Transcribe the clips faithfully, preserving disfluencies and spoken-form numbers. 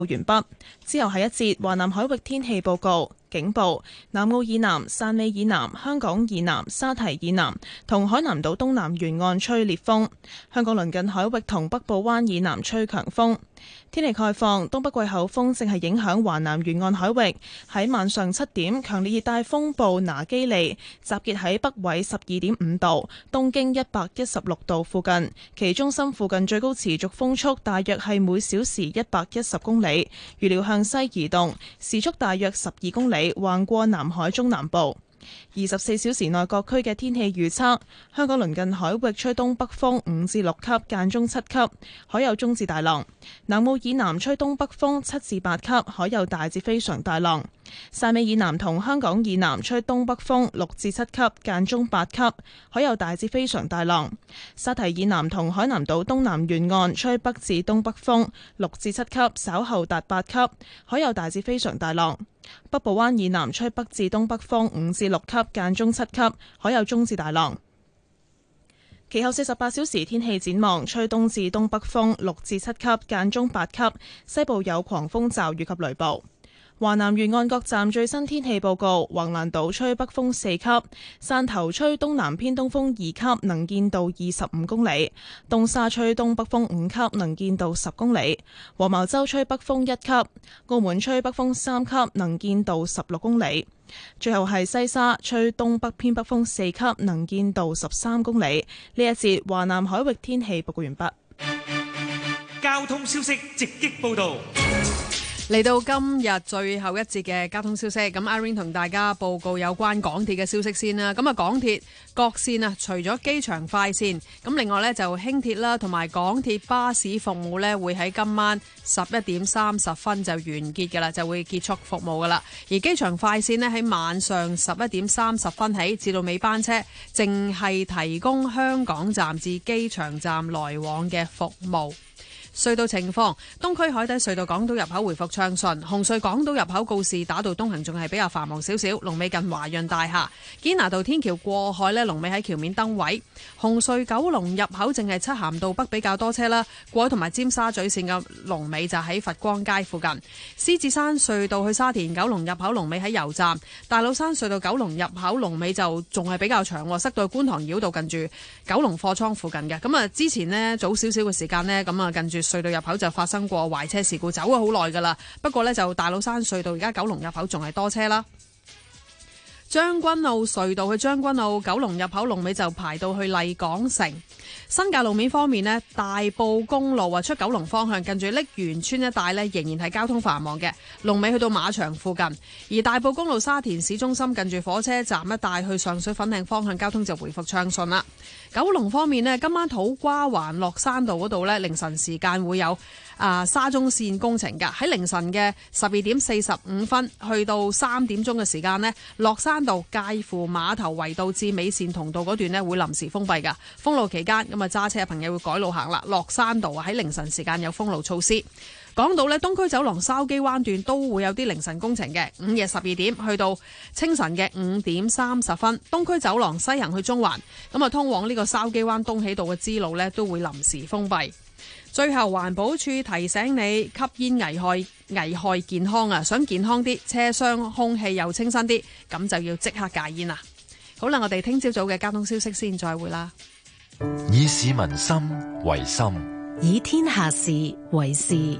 完畢之後，係一節華南海域天氣報告。警報：南澳以南、汕尾以南、香港以南、沙堤以南同海南島東南沿岸吹烈風。香港鄰近海域同北部灣以南吹強風。天氣概況：東北季候風正係影響華南沿岸海域。喺晚上七點，強烈熱帶風暴拿基利集結喺北緯十二點五度、東經一百一十六度附近，其中心附近最高持續風速大約係每小時一百一十公里，預料向西移動，時速大約十二公里，橫過南海中南部。二十四小時內各區嘅天氣預測：香港鄰近海域吹東北風五至六級，間中七級，海有中至大浪；南澳以南吹東北風七至八級，海有大至非常大浪；汕尾以南同香港以南吹東北風六至七級，間中八級，海有大至非常大浪；沙堤以南同海南島東南沿岸吹北至東北風六至七級，稍後達八級，海有大至非常大浪。北部灣以南吹北至東北風五至六級，間中七級，海有中至大浪。其後四十八小時天氣展望：吹東至東北風六至七級，間中八級，西部有狂風驟雨及雷暴。華南沿岸各站最新天氣報告：橫瀾島吹北風四級，汕頭吹東南偏東風二級，能見度二十五公里；東沙吹東北風五級，能見度十公里；黃茅洲吹北風一級，澳門吹北風三級，能見度十六公里。最後係西沙吹東北偏北風四級，能見度十三公里。呢一節華南海域天氣報告完畢。 交通消息直擊報道。 嚟到今日最後一節嘅交通消息，咁 Irene 同大家報告有關港鐵嘅消息先啦。咁啊，港鐵各線啊，除咗機場快線，咁另外呢就輕鐵啦，同埋港鐵巴士服務呢會喺今晚十一點三十分就完結㗎啦，就會結束服務㗎啦。而機場快線呢喺晚上十一點三十分起至到尾班車，淨係提供香港站至機場站來往嘅服務。隧道情況：東區海底隧道港島入口回復暢順，紅隧港島入口告士打道東行仲係比較繁忙少少，龍尾近華潤大廈；堅拿道天橋過海呢，龍尾喺橋面燈位。紅隧九龍入口淨係漆咸道北比較多車啦，過海同埋尖沙咀線嘅龍尾就喺佛光街附近。獅子山隧道去沙田九龍入口龍尾喺油站，大老山隧道九龍入口龍尾就仲係比較長，塞到觀塘繞道近住九龍貨倉附近嘅。咁啊，之前呢，早少少嘅時間呢，咁啊近住隧道入口就發生過壞車事故，走咗好耐噶啦。不過呢，就大老山隧道而家九龍入口仲係多車啦。將軍澳隧道去將軍澳九龍入口龍尾就排到去麗港城。新界路面方面呢，大埔公路啊出九龍方向近住瀝源村一帶呢，仍然係交通繁忙嘅，龍尾去到馬場附近。而大埔公路沙田市中心近住火車站一帶去上水粉嶺方向交通就回復暢順啦。九龍方面呢，今晚土瓜灣落山道嗰度呢，凌晨時間會有啊沙中線工程㗎。喺凌晨嘅十二點四十五分去到三點鐘嘅時間呢，落山道介乎碼頭圍道至美善同道嗰段呢會臨時封閉㗎。封路期間咁啊揸車嘅朋友會改路行啦。落山道啊喺凌晨時間有封路措施。講到呢，東區走廊筲箕灣段都會有啲凌晨工程嘅，午夜十二點去到清晨嘅五點三十分，東區走廊西行去中環，咁啊通往呢個筲箕灣東喜道嘅支路呢都會臨時封閉。最後環保署提醒你，吸煙危害危害健康啊！想健康啲，車廂空氣又清新啲，咁就要即刻戒煙啦。好啦，我哋聽朝早嘅交通消息先，再會啦。 以市民心為心， 以天下事為事。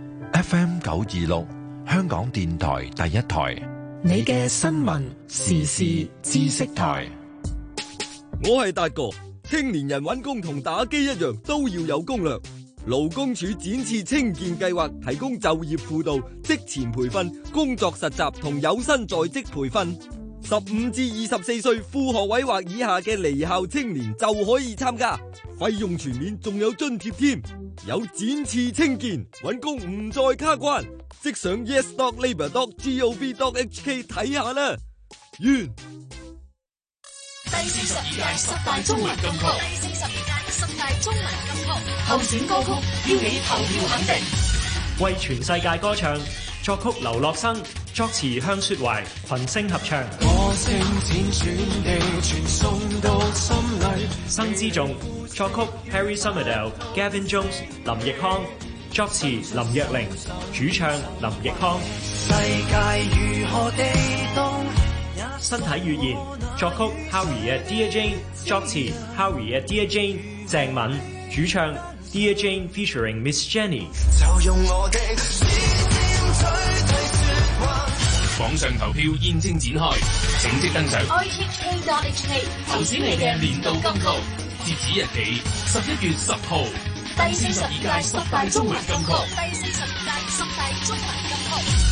F M 九二六，香港電台第一台， 你嘅新聞時事知識台。 我係達哥，青年人揾工同打機一樣，都要有攻略。勞工處展翅青見計劃提供就業輔導、職前培訓、工作實習同有薪在職培訓。十五至二十四歲副學位或以下嘅離校青年就可以參加，費用全免，仲有津貼添。有展翅青見，揾工唔再卡關，即上 yes dot labour dot gov dot hk 睇下啦。完。 第四十二屆十大中文金曲，第四十二屆十大中文金曲候選歌曲，邀你投票肯定。 為全世界歌唱，作曲劉樂生，作詞向雪懷，群星合唱。 歌聲輾轉地傳送到心裏。 生之頌，作曲 Harry Summerville、Gavin Jones、林奕匡， 作詞林若寧，主唱林奕匡。 世界如何地動？ 身體語言作曲 Howie 嘅 Dear Jane， 作詞 Howie 嘅 Dear Jane， 鄭敏主唱 Dear Jane featuring Miss Jenny。 就用我的舌尖取替説話。 網上投票現正展開，請即登上 I T K dot H K 投選你嘅年度金曲， 截止日期十一月十號。 第四十二屆十大中文金曲，第四十二屆十大中文金曲。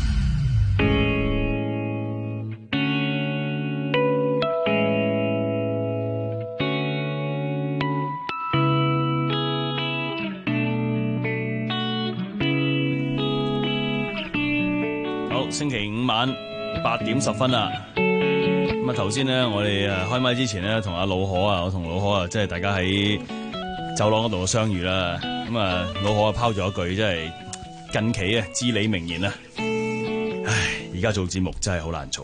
好，星期五晚八點十分啦。咁啊，頭先咧，我哋誒開麥之前咧，同阿老可啊，我同老可啊，即係大家喺走廊嗰度相遇啦。咁啊，老可啊拋咗一句，即係近期啊至理名言啊。唉，而家做節目真係好難做。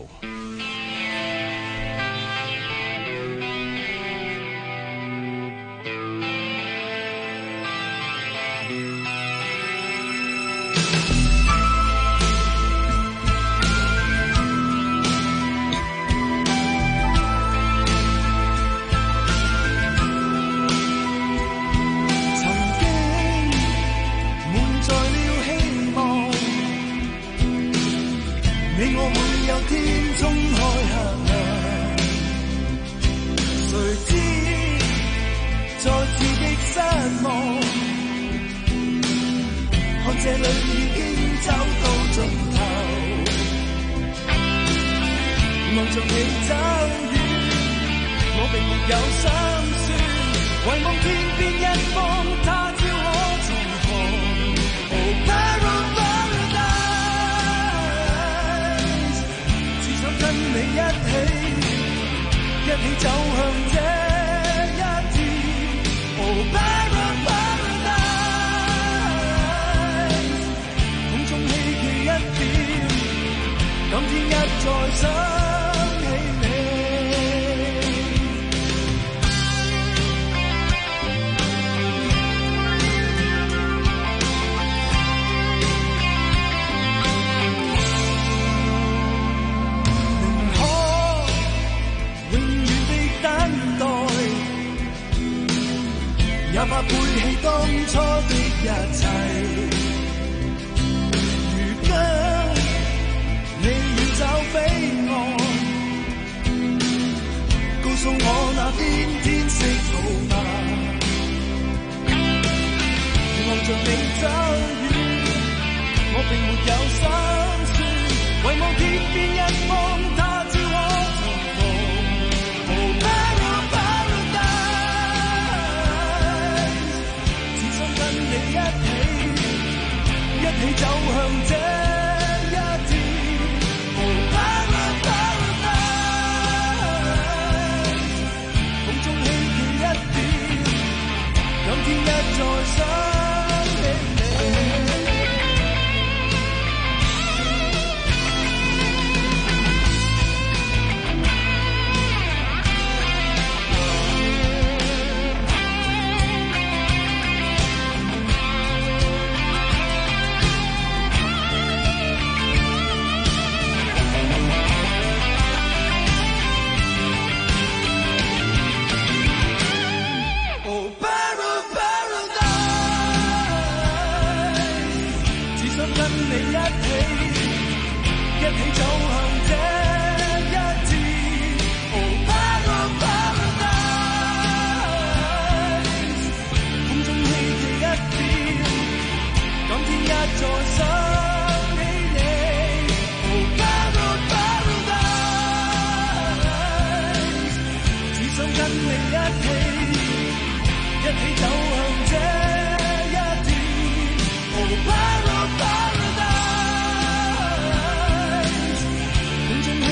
空中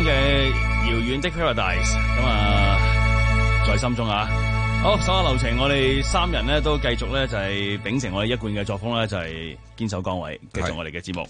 嘅遙遠的 Paradise， 咁啊在心中啊。好，手下留情，我哋三人咧都繼續咧就係秉承我哋一貫嘅作風咧，就係堅守崗位，繼續我哋嘅節目。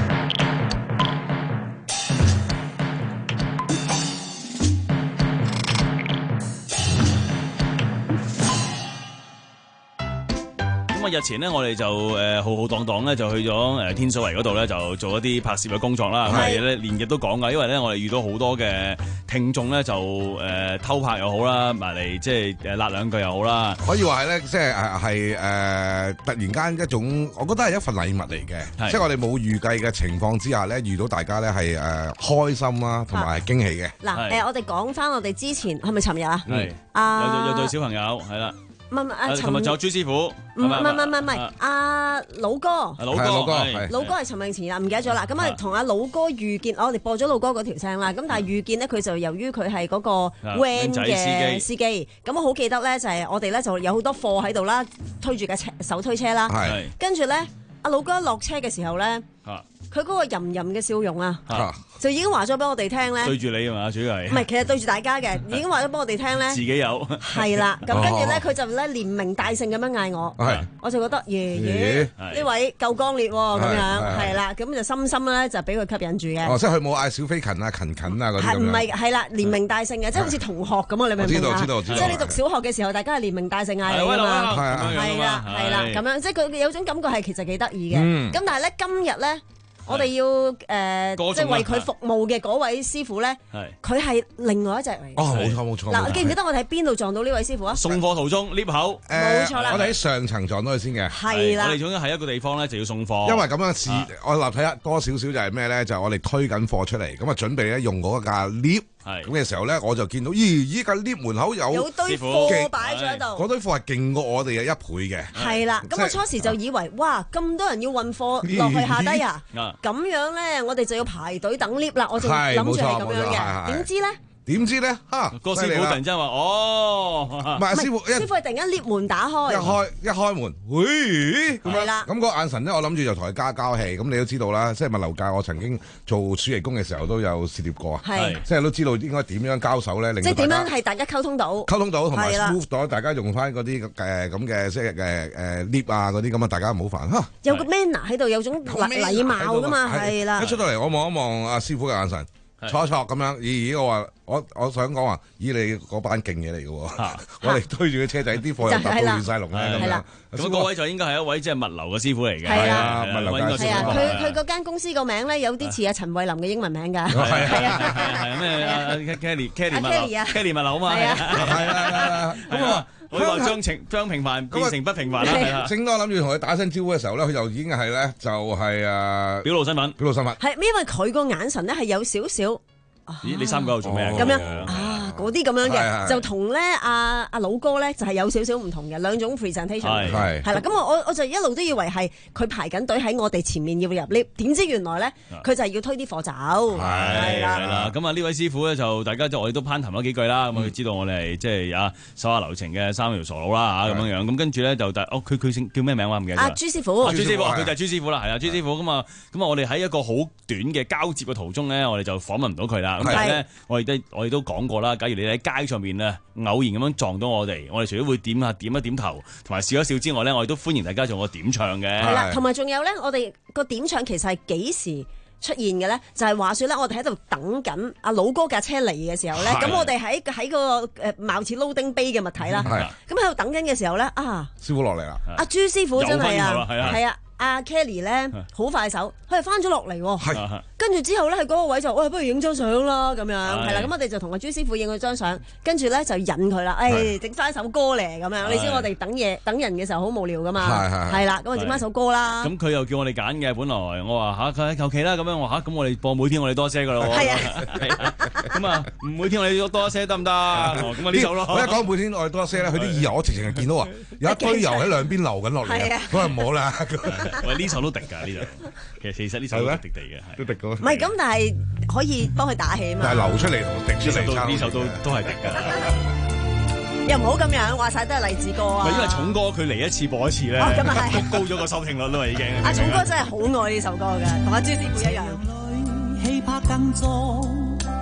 咁啊，日前呢，我哋就誒浩浩蕩蕩咧，就去咗誒天水圍嗰度咧，就做一啲拍攝嘅工作啦。咁我哋咧連日都講噶，因為咧我哋遇到好多嘅聽眾咧，就誒偷拍又好啦，埋嚟即係誒辣兩句又好啦。 可以話係咧，即係誒係誒突然間一種，我覺得係一份禮物嚟嘅。即係我哋冇預計嘅情況之下咧，遇到大家咧係誒開心啦，同埋驚喜嘅。 嗱誒，我哋講翻我哋之前係咪尋日啊？ 係啊， 有有對小朋友係啦。 唔係唔係，啊！ 琴日仲有朱師傅， 唔係唔係唔係唔係，阿老哥， 老哥，老哥， 老哥係陳詠前啊，唔記得咗啦。咁啊，同阿老哥遇見，我哋播咗老哥嗰條聲啦。咁但係遇見咧，佢就由於佢係嗰個 van 嘅司機，咁我好記得咧，就係我哋咧就有好多貨喺度啦，推住架車手推車啦，跟住咧，阿老哥落車嘅時候咧。佢嗰個淫淫嘅笑容啊，就已經話咗俾我哋聽咧。對住你啊嘛，主要係。 唔係，其實對住大家嘅，已經話咗俾我哋聽咧。 自己有。 係啦，咁跟住咧，佢就咧連名帶姓咁樣嗌我，我就覺得爺爺呢位夠剛烈喎，咁樣係啦，咁就深深咧就俾佢吸引住嘅。 哦，即係佢冇嗌小飛禽啊、勤勤啊嗰啲咁樣。係唔係？ 係啦，連名帶姓嘅，即係好似同學咁啊！你明唔明啊？知道知道知道。即係你讀小學嘅時候，大家係連名帶姓嗌你㗎嘛。係啦係啦，咁樣即係佢有種感覺係其實幾得意嘅。咁但係咧今日咧。我哋要誒，即係為佢服務嘅嗰位師傅咧，佢係另外一隻嚟。 哦，冇錯冇錯。 嗱，記唔記得我哋喺邊度撞到呢位師傅啊？ 送貨途中 lift 口， 冇錯啦。 我哋喺上層撞到佢先嘅。 係啦。 我哋總之喺一個地方咧就要送貨。 因為咁樣試，我立睇下多少少就係咩咧？就係我哋推緊貨出嚟，咁啊準備咧用嗰架 lift。咁嘅時候咧，我就見到，咦！依架 lift 門口有有堆貨擺咗喺度， 嗰堆貨係勁過我哋嘅一倍嘅。 係啦，咁我初時就以為，哇！咁多人要運貨落去下低啊，咁樣咧，我哋就要排隊等 lift 啦。我就諗住係咁樣嘅，點知咧？ 點知咧？嚇！ 個師傅突然之間話：哦， 唔係師傅， 師傅係突然間 lift 門打開， 一開一開門，喂咁樣啦。 咁個眼神咧，我諗住就同佢加交氣。咁你都知道啦，即係物流界，我曾經做暑期工嘅時候都有涉獵過啊。係，即係都知道應該點樣交手咧，令即係點樣係大家溝通到， 溝通到同埋 smooth 到，大家用翻嗰啲誒咁嘅即係誒誒 lift 啊嗰啲咁啊，大家唔好煩嚇。有個 manner 喺度，有種禮禮貌噶嘛，係啦。 一出到嚟，我望一望阿師傅嘅眼神。錯錯咁樣，咦咦我話我我想講話，咦你嗰班勁嘢嚟嘅喎，我哋推住個車仔，啲貨又搭到亂曬龍咧咁樣。 咁嗰位就應該係一位即係物流嘅師傅嚟嘅。 係啊，物流嘅師傅。 係啊，佢佢嗰間公司個名咧有啲似阿陳慧琳嘅英文名㗎。係啊係啊係啊咩？Kelly Kelly 物流 Kelly 物流啊嘛。係啊係啊。咁啊。我話將情將平凡變成不平凡啦，係啦。正當諗住同佢打聲招呼嘅時候咧，佢就已經係咧就係誒表露身份， 表露身份。 係因為佢個眼神咧係有少少。 咦？你三個喺度做咩咁樣啊？嗰啲咁樣嘅，就同咧阿阿老哥咧就係有少少唔同嘅兩種 presentation。係係啦，咁我我我就一路都以為係佢排緊隊喺我哋前面要入 lift，點知原來咧佢就係要推啲貨走。 係啦，咁啊呢位師傅咧就大家就我哋都攀談咗幾句啦，咁佢知道我哋係即係啊手下留情嘅三條傻佬啦嚇咁樣樣，咁跟住咧就但哦佢佢姓叫咩名話唔記得咗。 阿朱師傅， 朱師傅佢就係朱師傅啦，係啊朱師傅咁啊咁啊我哋喺一個好短嘅交接嘅途中咧，我哋就訪問唔到佢啦。咁但係咧，我哋都我哋都講過啦。假如你喺街上面咧偶然咁樣撞到我哋，我哋除咗會點下點一點頭，同埋笑一笑之外咧，我哋都歡迎大家做個點唱嘅。 係啦，同埋仲有咧，我哋個點唱其實係幾時出現嘅咧？就係話説咧，我哋喺度等緊阿老哥架車嚟嘅時候咧，咁我哋喺喺個誒貌似 loading bay 嘅物體啦，咁喺度等緊嘅時候咧，啊師傅落嚟啦， 阿朱師傅真係啊，係啊。阿 Kelly 咧好快手，佢係翻咗落嚟喎，跟住之後咧，喺嗰個位就，喂，不如影張相啦咁樣，係啦，咁我哋就同阿朱師傅影咗張相，跟住咧就引佢啦，誒，整翻首歌嚟咁樣，你知我哋等嘢等人嘅時候好無聊噶嘛，係啦，咁我整翻首歌啦。 咁佢又叫我哋揀嘅，本來我話嚇佢求其啦，咁樣我嚇，咁我哋播每天我哋多些噶咯喎，係啊，咁啊每天我哋多些得唔得？咁啊呢首咯， 我一講每天我哋多些咧，佢啲意油我直情係見到啊，有一堆油喺兩邊流緊落嚟啊，佢話唔好啦。 喂，呢首都滴㗎，呢首其實其實呢首都滴滴嘅， 都滴過。 唔係咁，但係可以幫佢打氣啊嘛。 但係流出嚟同滴出嚟， 呢首都都係滴㗎。 又唔好咁樣，話晒都係勵志歌啊。 因為重哥佢嚟一次播一次咧， 咁啊係， 高咗個收聽率啦嘛已經。 阿重哥真係好愛呢首歌㗎，同阿朱師傅一樣。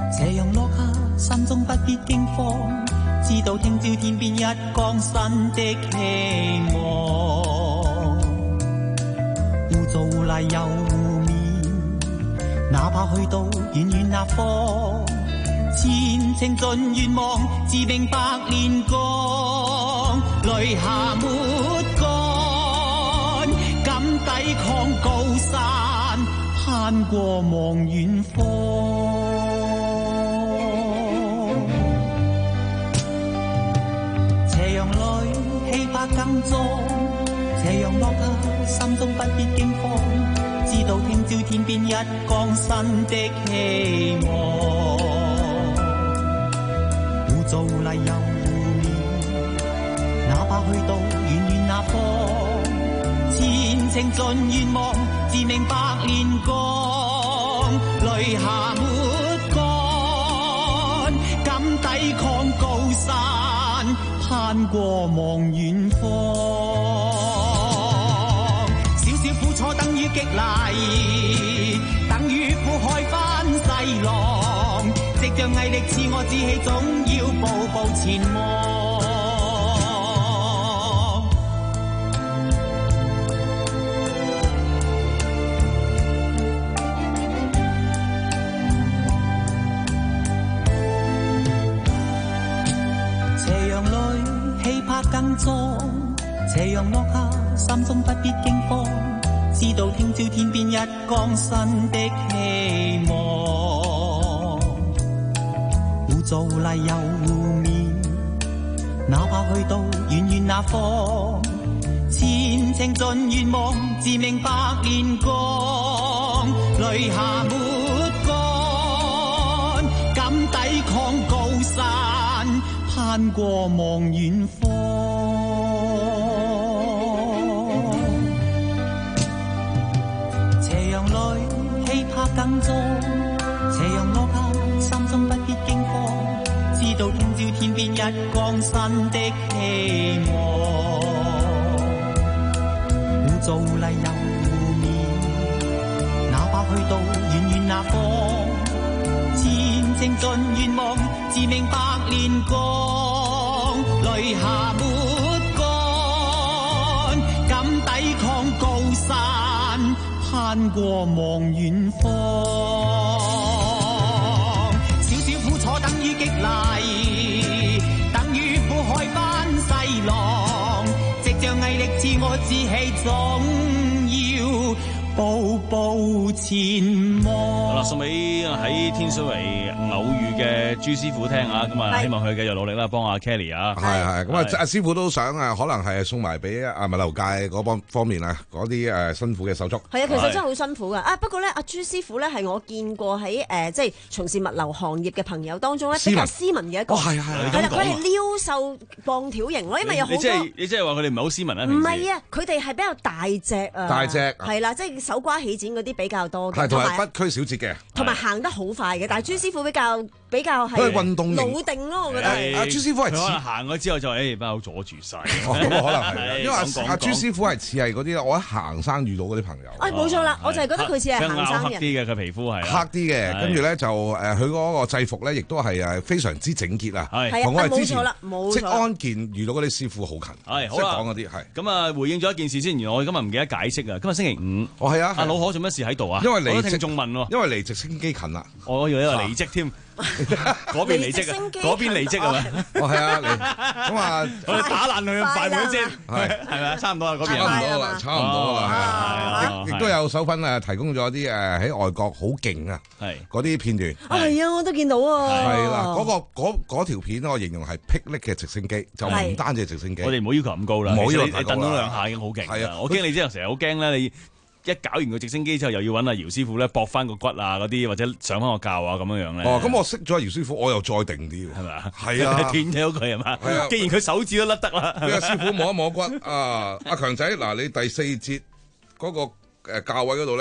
斜陽落下，心中不必驚慌，知道聽朝天邊一光新的希望。污糟污泥又污面，哪怕去到遠遠那方，前程盡願望，自命百年光，淚下沒乾，敢抵抗高山，攀過望遠方。斜陽裏氣魄更壯，斜陽落下，心中不必驚慌，知道聽朝天邊一光新的希望。污糟泥又污面，哪怕去到遠遠那方，前程盡願望，自命百年光，淚下沒乾，敢抵抗高山，攀過望遠方。少少苦楚等於激勵，等於苦海翻細浪，藉着毅力賜我志氣，總要步步前往。斜陽裏氣魄更壯，斜陽落下，心中不必驚慌，知道聽朝天邊一光新的希望。污糟泥又污面，哪怕去到遠遠那方，前程盡願望，自命百年光，淚下沒乾，敢抵抗高山，攀過望遠方。斜陽裏氣魄更壯，斜陽落下，心中不必驚慌，知道聽朝天邊一光新的希望。污糟泥又污面，哪怕去到遠遠那方，前程盡願望，自命百年光，淚下沒乾，敢抵抗高山，攀過望遠方。少少苦楚等於激勵，等於苦海翻細浪，藉着毅力賜我志氣，總要步步前望。 好啦，送俾喺天水圍偶遇嘅朱師傅聽啊，咁啊希望佢繼續努力啦，幫阿 Kelly 啊。 係係，咁啊阿師傅都想啊，可能係送埋俾啊物流界嗰方方面啊，嗰啲誒辛苦嘅手足。 係啊，其實真係好辛苦噶。啊，不過咧，阿朱師傅咧係我見過喺誒即係從事物流行業嘅朋友當中咧比較斯文嘅一個。 哦，係係係啦，佢係撩瘦磅條型咯，因為有好多。 你即係你即係話佢哋唔係好斯文啊？ 唔係啊，佢哋係比較大隻啊。 大隻係啦，即係手瓜起剪嗰啲比較多嘅。 係同埋不拘小節嘅， 同埋行得好快嘅。但係朱師傅比較比較係運動型老定咯，我覺得。 阿朱師傅係可能行咗之後就誒，把口阻住晒。 咁可能係，因為阿朱師傅係似係嗰啲我喺行山遇到嗰啲朋友。 誒，冇錯啦，我就係覺得佢似係行山人。 黑啲嘅佢皮膚係黑啲嘅，跟住咧就誒佢嗰個制服咧，亦都係誒非常之整潔啊。係，同我係之前職安健遇到嗰啲師傅好近。係，好啦，講嗰啲係。 咁啊，回應咗一件事先，原來我今日唔記得解釋啊。今日星期五， 哦係啊， 阿老可做乜事喺度啊？ 因為離聽眾問喎， 因為離直升機近啦。 我以為離職添。嗰邊離職啊！嗰邊離職係咪？ 哦，係啊，咁啊， 我哋打爛佢快門先， 係係咪啊？差唔多啦，嗰邊差唔多啦，差唔多啦，係亦都有手份誒提供咗啲誒喺外國好勁啊，係嗰啲片段。 啊，係啊，我都見到啊。 係啦，嗰個嗰嗰條片我形容係霹靂嘅直升機，就唔單止係直升機。 我哋唔好要求咁高啦， 唔好要求你蹬咗兩下已經好勁。係啊，我驚你之後成日好驚咧，你。一搞完個直升機之後，又要揾阿姚師傅咧駁翻個骨啊嗰啲，或者上翻個教啊咁樣樣咧。 哦，咁我識咗姚師傅，我又再定啲， 係咪啊？ 係啊， 斷咗佢係嘛？係啊。既然佢手指都甩得啦， 俾阿師傅摸一摸骨啊！阿強仔，嗱你第四節嗰個誒教位嗰度咧，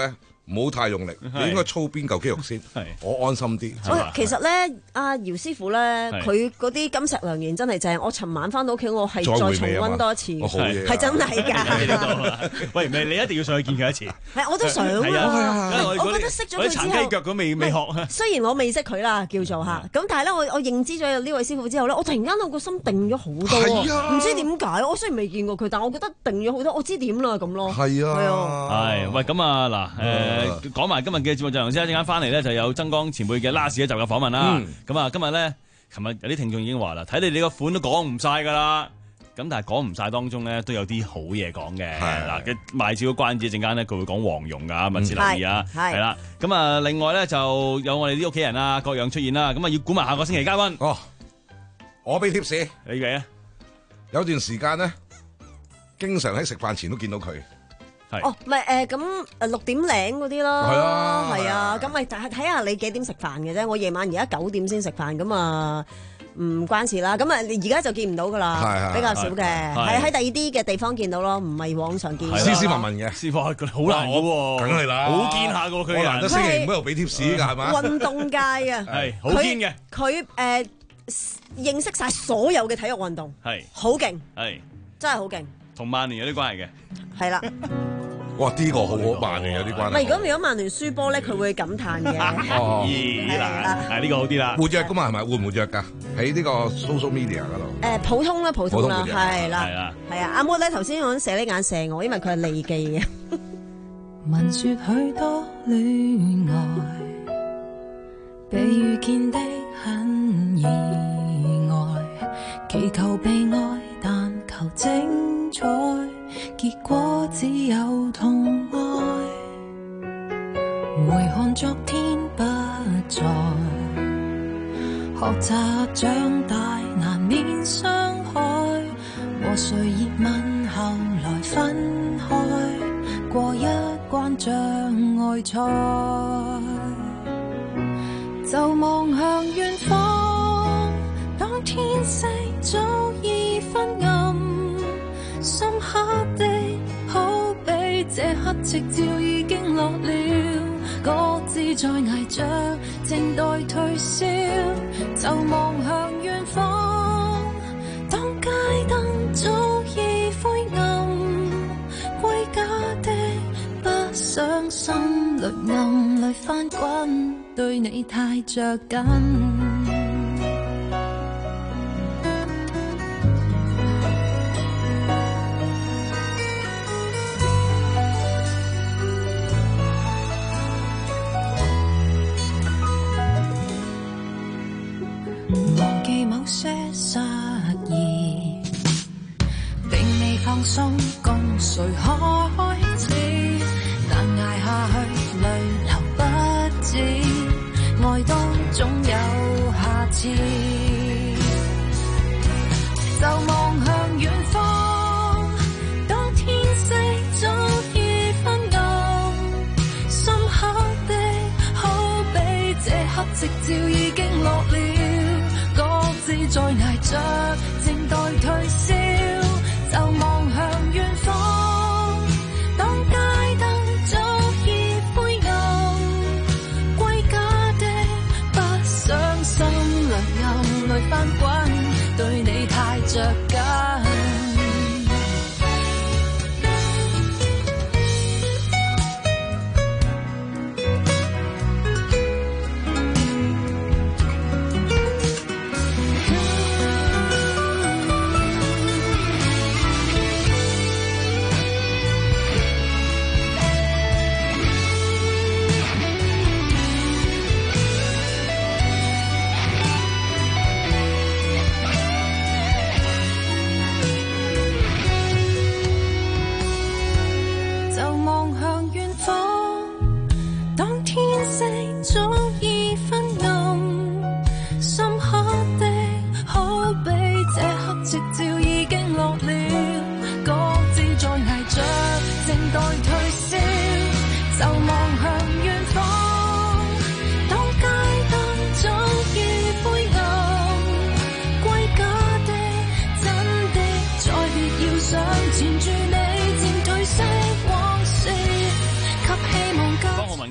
唔好太用力，你應該操邊嚿肌肉先，我安心啲。 喂，其實咧，阿姚師傅咧，佢嗰啲金石良言真係正。我尋晚翻到屋企，我係再重溫多一次，係真係㗎。 喂，唔係你一定要上去見佢一次。 係，我都想啊。我覺得識咗佢之後， 殘雞腳咁未未學。 雖然我未識佢啦，叫做嚇，咁但係咧，我我認知咗呢位師傅之後咧，我突然間我個心定咗好多喎，唔知點解。我雖然未見過佢，但我覺得定咗好多，我知點啦咁咯。 係啊， 係啊。 係，喂，咁啊嗱，誒講埋今日嘅節目就頭先一陣間翻嚟咧，就有曾江前輩嘅 last 一集嘅訪問啦。咁啊，今日咧，琴日有啲聽眾已經話啦，睇你哋個款都講唔晒㗎啦。咁但係講唔晒當中咧，都有啲好嘢講嘅。嗱，嘅賣少個關子，陣間咧佢會講黃蓉㗎，密切留意啊。係啦。咁啊，另外咧就有我哋啲屋企人啊，各樣出現啦。咁啊，要估埋下個星期嘉賓。 哦，我俾貼士你嘅。 有段時間咧，經常喺食飯前都見到佢。 哦，唔係誒，咁誒六點零嗰啲咯， 係啊， 係啊，咁咪就係睇下你幾點食飯嘅啫。我夜晚而家九點先食飯，咁啊唔關事啦。咁啊，而家就見唔到噶啦，比較少嘅，係喺第二啲嘅地方見到咯，唔係往常見。 斯斯文文嘅， 師傅佢好難嘅喎，梗係啦，好堅下嘅喎佢。我難得星期五喺度俾貼士㗎，係嘛？ 運動界啊， 係好堅嘅。 佢誒認識晒所有嘅體育運動，係好勁，係真係好勁。 同曼聯有啲關係嘅， 係啦。 哇！呢個好好曼聯有啲關係。 唔係，如果如果曼聯輸波咧，佢會感嘆嘅。 哦， 係啦，係呢個好啲啦。 活躍噶嘛係咪？活唔活躍㗎？喺呢個 social media 嗰度。 誒，普通啦，普通啦，係啦， 係啦， 係啊。阿摩咧頭先我射呢眼射我，因為佢係利記嘅。 聞說許多戀愛，被遇見的很意外，祈求被愛，但求精彩。結果只有痛哀，回看昨天不在，學習長大難免傷害，和誰熱吻後來分開，過一關障礙賽，就望向遠方，當天色早已昏暗，深刻的好比這刻夕照已經落了，各自在捱着靜待退燒，就望向遠方，當街燈早已灰暗，歸家的不想心裏暗裏翻滾，對你太着緊。忘記某些失意，並未放鬆，共誰開始？但捱下去，淚流不止，愛都總有下次。就望向遠方，當天色早已昏暗，深刻的好比這刻夕照已經落了，在捱着，靜待退燒，就望向遠方，當街燈早已灰暗，歸家的不想心裏暗裏翻滾，對你太着緊。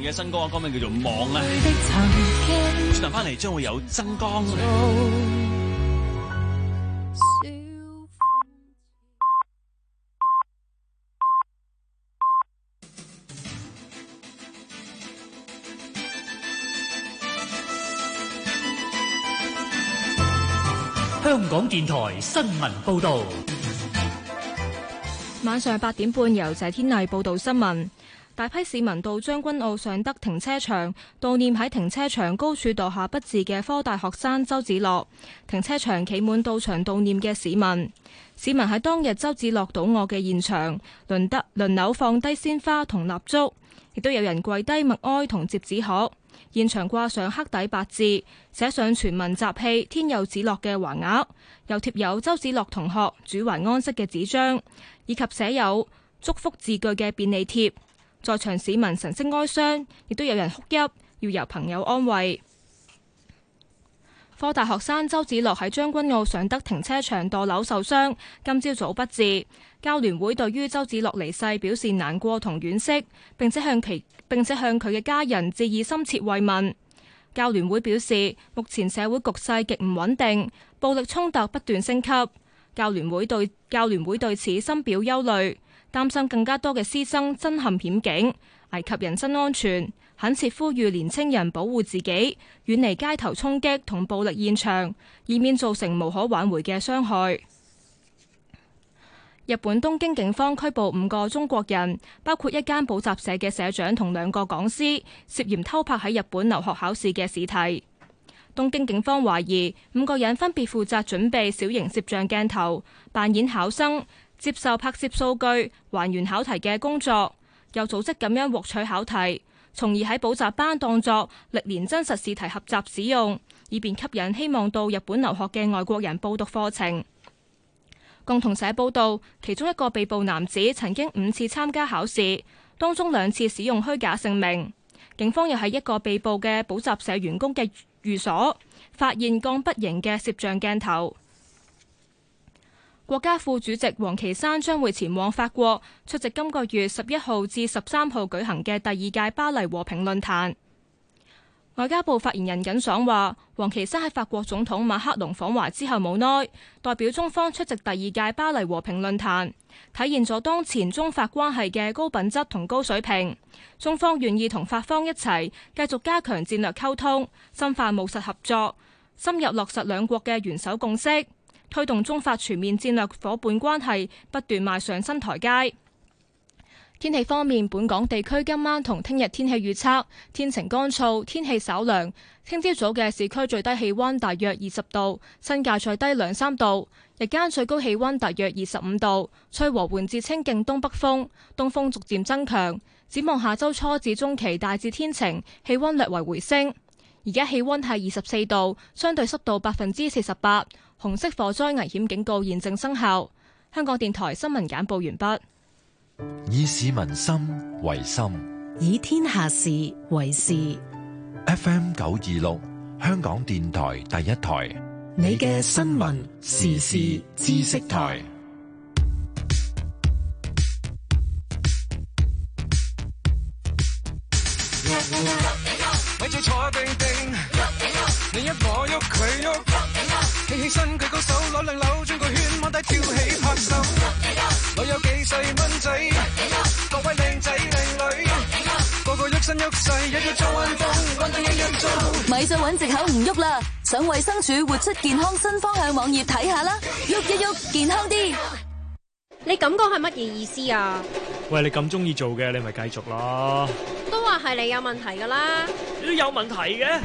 嘅新歌，歌名叫做《望》啊。轉頭翻嚟將會有曾江。 香港電台新聞報導。 晚上八點半，由謝天麗報道新聞。大批市民到將軍澳尚德停車場悼念喺停車場高處墮下不治嘅科大學生周梓樂。停車場企滿到場悼念嘅市民。市民喺當日周梓樂倒卧嘅現場輪得輪流放低鮮花同蠟燭，亦都有人跪低默哀同接紙鶴。現場掛上黑底白字，寫上全民集氣天佑梓樂嘅橫額，又貼有周梓樂同學主懷安息嘅紙張，以及寫有祝福字句嘅便利貼。在場市民神色哀傷，亦都有人哭泣，要由朋友安慰。科大學生周梓樂喺將軍澳尚德停車場墮樓受傷，今朝早不治。教聯會對於周梓樂離世表示難過同惋惜，並且向其並且向佢嘅家人致以深切慰問。教聯會表示，目前社會局勢極唔穩定，暴力衝突不斷升級。教聯會對教聯會對此深表憂慮，擔心更加多嘅師生身陷險境，危及人身安全，懇切呼籲年青人保護自己，遠離街頭衝擊同暴力現場，以免造成無可挽回嘅傷害。日本東京警方拘捕五個中國人，包括一間補習社嘅社長同兩個講師，涉嫌偷拍喺日本留學考試嘅試題。東京警方懷疑五個人分別負責準備小型攝像鏡頭、扮演考生、接受拍攝數據、還原考題嘅工作，又組織咁樣獲取考題，從而喺補習班當作歷年真實試題合集使用，以便吸引希望到日本留學嘅外國人報讀課程。共同社報道，其中一個被捕男子曾經五次參加考試，當中兩次使用虛假姓名。警方又喺一個被捕嘅補習社員工嘅寓所發現鋼筆型嘅攝像鏡頭。國家副主席王岐山將會前往法國出席今個月十一號至十三號舉行嘅第二屆巴黎和平論壇。外交部發言人耿爽話，王岐山喺法國總統馬克龍訪華之後冇耐，代表中方出席第二屆巴黎和平論壇，體現咗當前中法關係嘅高品質同高水平。中方願意同法方一齊繼續加強戰略溝通，深化務實合作，深入落實兩國嘅元首共識，推動中法全面戰略夥伴關係不斷邁上新台階。天氣方面，本港地區今晚同聽日天氣預測，天晴乾燥，天氣稍涼。聽朝早嘅市區最低氣溫大約二十度，新界再低兩三度。日間最高氣溫大約二十五度，吹和緩至清勁東北風，東風逐漸增強。展望下周初至中期大致天晴，氣溫略為回升。而家氣溫係二十四度，相對濕度百分之四十八，紅色火災危險警告現正生效。香港電台新聞簡報完畢。 以市民心為心， 以天下事為事。 F M 九二六，香港電台第一台， 你嘅新聞時事知識台。 咪住坐定定，你一我喐佢喐，企起身舉高手，攞兩扭轉個圈，踎低跳起拍手。我有幾細蚊仔，各位靚仔靚女，個個喐身喐勢，日日做運動，運動日日做。 咪就揾藉口唔喐啦，上衛生署活出健康新方向網頁睇下啦，喐一喐健康啲。 你咁講係乜嘢意思啊？ 喂，你咁中意做嘅，你咪繼續咯。 都話係你有問題噶啦。 你都有問題嘅。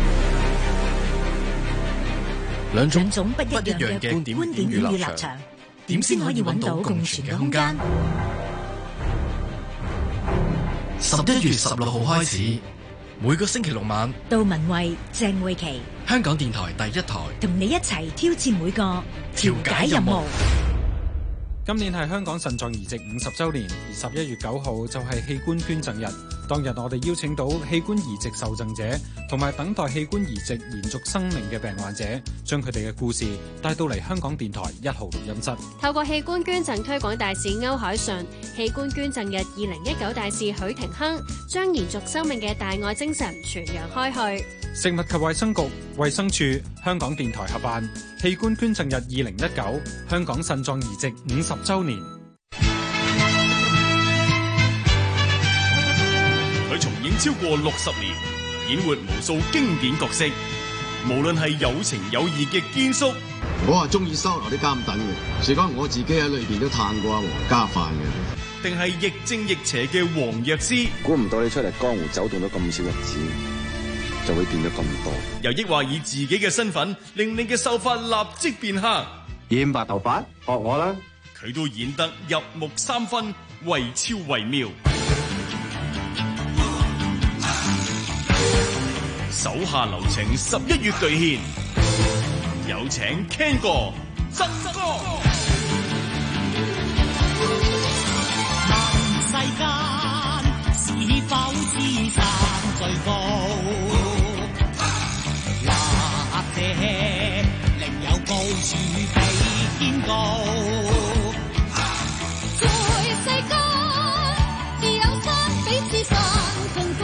兩種不一樣嘅觀點與立場，點先可以揾到共存嘅空間？ 十一月十六號開始，每個星期六晚， 杜文慧、鄭慧琪， 香港電台第一台， 同你一齊挑戰每個調解任務。 今年係香港腎臟移植五十週年，而十一月九號就係器官捐贈日。 當日我哋邀請到器官移植受贈者同埋等待器官移植延續生命嘅病患者，將佢哋嘅故事帶到嚟香港電台一號錄音室。 透過器官捐贈推廣大使歐海順、器官捐贈日二零一九大使許廷鏗，將延續生命嘅大愛精神傳揚開去。 食物及衛生局、衛生署、香港電台合辦器官捐贈日二零一九香港腎臟移植五十週年。 佢重演超過六十年，演活無數經典角色，無論係有情有義嘅堅叔， 我係中意收留啲監躉嘅，事關我自己喺裏邊都嘆過阿黃家範嘅， 定係亦正亦邪嘅黃藥師。 估唔到你出嚟江湖走動咗咁少日子，就會變咗咁多。 又抑或以自己嘅身份，令你嘅秀髮立即變黑， 染白頭髮，學我啦！ 佢都演得入木三分，惟肖惟妙。手下留情，十一月巨獻，有請 Ken 哥、曾哥。 問世間是否知山最高？或者另有高處比天高？在世間自有山比之山更高。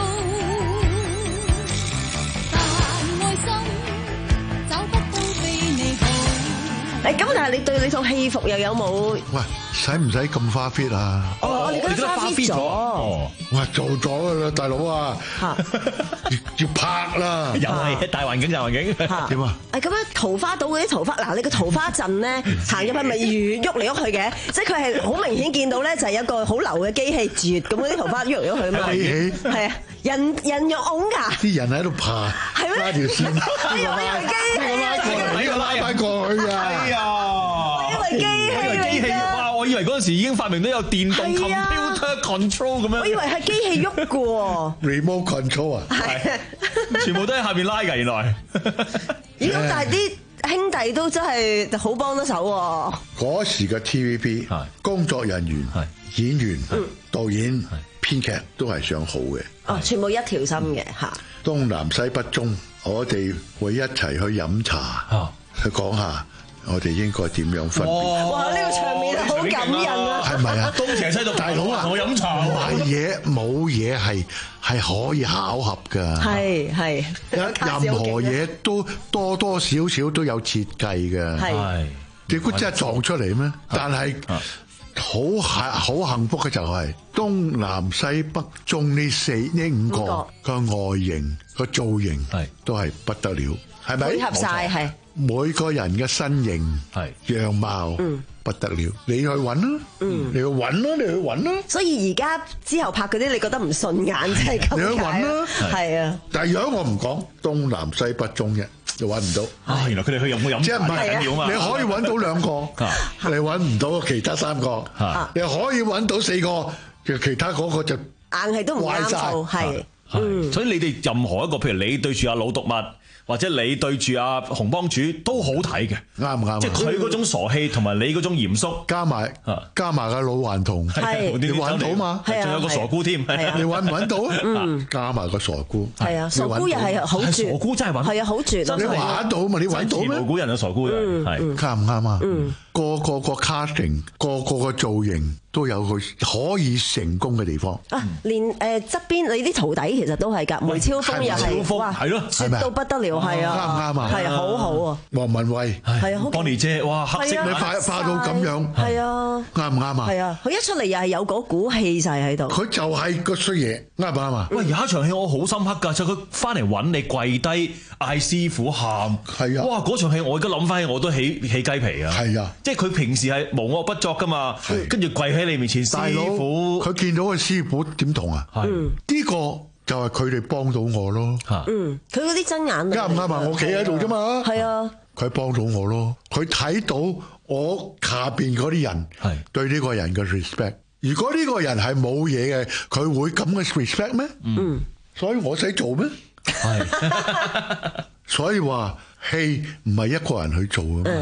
誒咁，但係你對你套戲服又有冇？ 喂，使唔使咁花 fit 啊？ 哦，你覺得花 fit 咗？ 哦，喂，做咗噶啦，大佬啊，要要拍啦， 又係大環境大環境點啊？ 誒咁樣桃花島嗰啲桃花，嗱你個桃花陣咧行入去咪越喐嚟喐去嘅，即係佢係好明顯見到咧，就係有個好流嘅機器絕咁嗰啲桃花喐嚟喐去啊嘛。 機器係啊，人人肉拱㗎。 啲人喺度爬， 係咩？ 拉條線，呢個拉機器， 呢個拉翻過去啊！ 哎呀， 我以為機器嚟㗎。 哇！我以為嗰陣時已經發明到有電動 computer control 咁樣。 我以為係機器喐㗎喎。 Remote control 啊， 係，全部都喺下邊拉㗎，原來。 咦？咁但係啲兄弟都真係好幫得手喎。 嗰時嘅 T V B 工作人員、演員、導演、編劇都係想好嘅。 哦，全部一條心嘅嚇。 東南西北中，我哋會一齊去飲茶，去講下我哋應該點樣分別。 哇！呢個場面好感人啊！ 係咪啊？ 東邪西毒大佬啊！ 我飲茶， 唔係嘢冇嘢係係可以巧合㗎。 係係。 任何嘢都多多少少都有設計㗎。 係。 你估真係撞出嚟咩？但係好係好幸福嘅就係東南西北中呢四呢五個個外形個造型係都係不得了，係咪？ 配合晒係。 每個人嘅身形係樣貌不得了，你去揾啦，你去揾啦，你去揾啦。 所以而家之後拍嗰啲，你覺得唔順眼，即係咁解。 你去揾啦， 係啊。 但係如果我唔講東南西北中啫，就揾唔到。 啊，原來佢哋去飲冇飲， 即係唔係緊要啊嘛？ 你可以揾到兩個，你揾唔到其他三個，你可以揾到四個，其其他嗰個就硬係都唔啱數，係。 嗯，所以你哋任何一個，譬如你對住阿老毒物，或者你對住阿紅幫主都好睇嘅， 啱唔啱？ 即係佢嗰種傻氣同埋你嗰種嚴肅， 加埋加埋個老頑童，你揾到嘛？ 仲有個傻姑添， 你揾唔揾到啊？加埋個傻姑， 係啊，傻姑又係好絕， 傻姑真係揾， 係啊，好絕， 你揾到嘛？你揾到咩？ 無古人嘅傻姑係啱唔啱啊？個個個 casting，個個個造型都有佢可以成功嘅地方。 啊，連誒側邊你啲徒弟其實都係㗎，梅超風又係，哇， 係咯， 絕到不得了，係啊， 啱唔啱啊？ 係啊，好好啊。 黃文慧係啊， 邦尼姐，哇，黑色你化化到咁樣， 係啊， 啱唔啱啊？ 係啊，佢一出嚟又係有嗰股氣勢喺度。 佢就係個衰嘢，啱唔啱啊？ 喂，有一場戲我好深刻㗎，就係佢翻嚟揾你跪低嗌師傅喊， 係啊， 哇！嗰場戲我而家諗翻起我都起起雞皮啊， 係啊， 即係佢平時係無惡不作㗎嘛，跟住跪喺你面前，師傅佢見到個師傅點同啊？係呢個就係佢哋幫到我咯。 嗯，佢嗰啲真眼啱唔啱啊？我企喺度啫嘛。 係啊， 佢幫到我咯。佢睇到我下邊嗰啲人係對呢個人嘅 respect。如果呢個人係冇嘢嘅，佢會咁嘅 respect 咩？嗯，所以我使做咩？係，所以話戲唔係一個人去做啊嘛。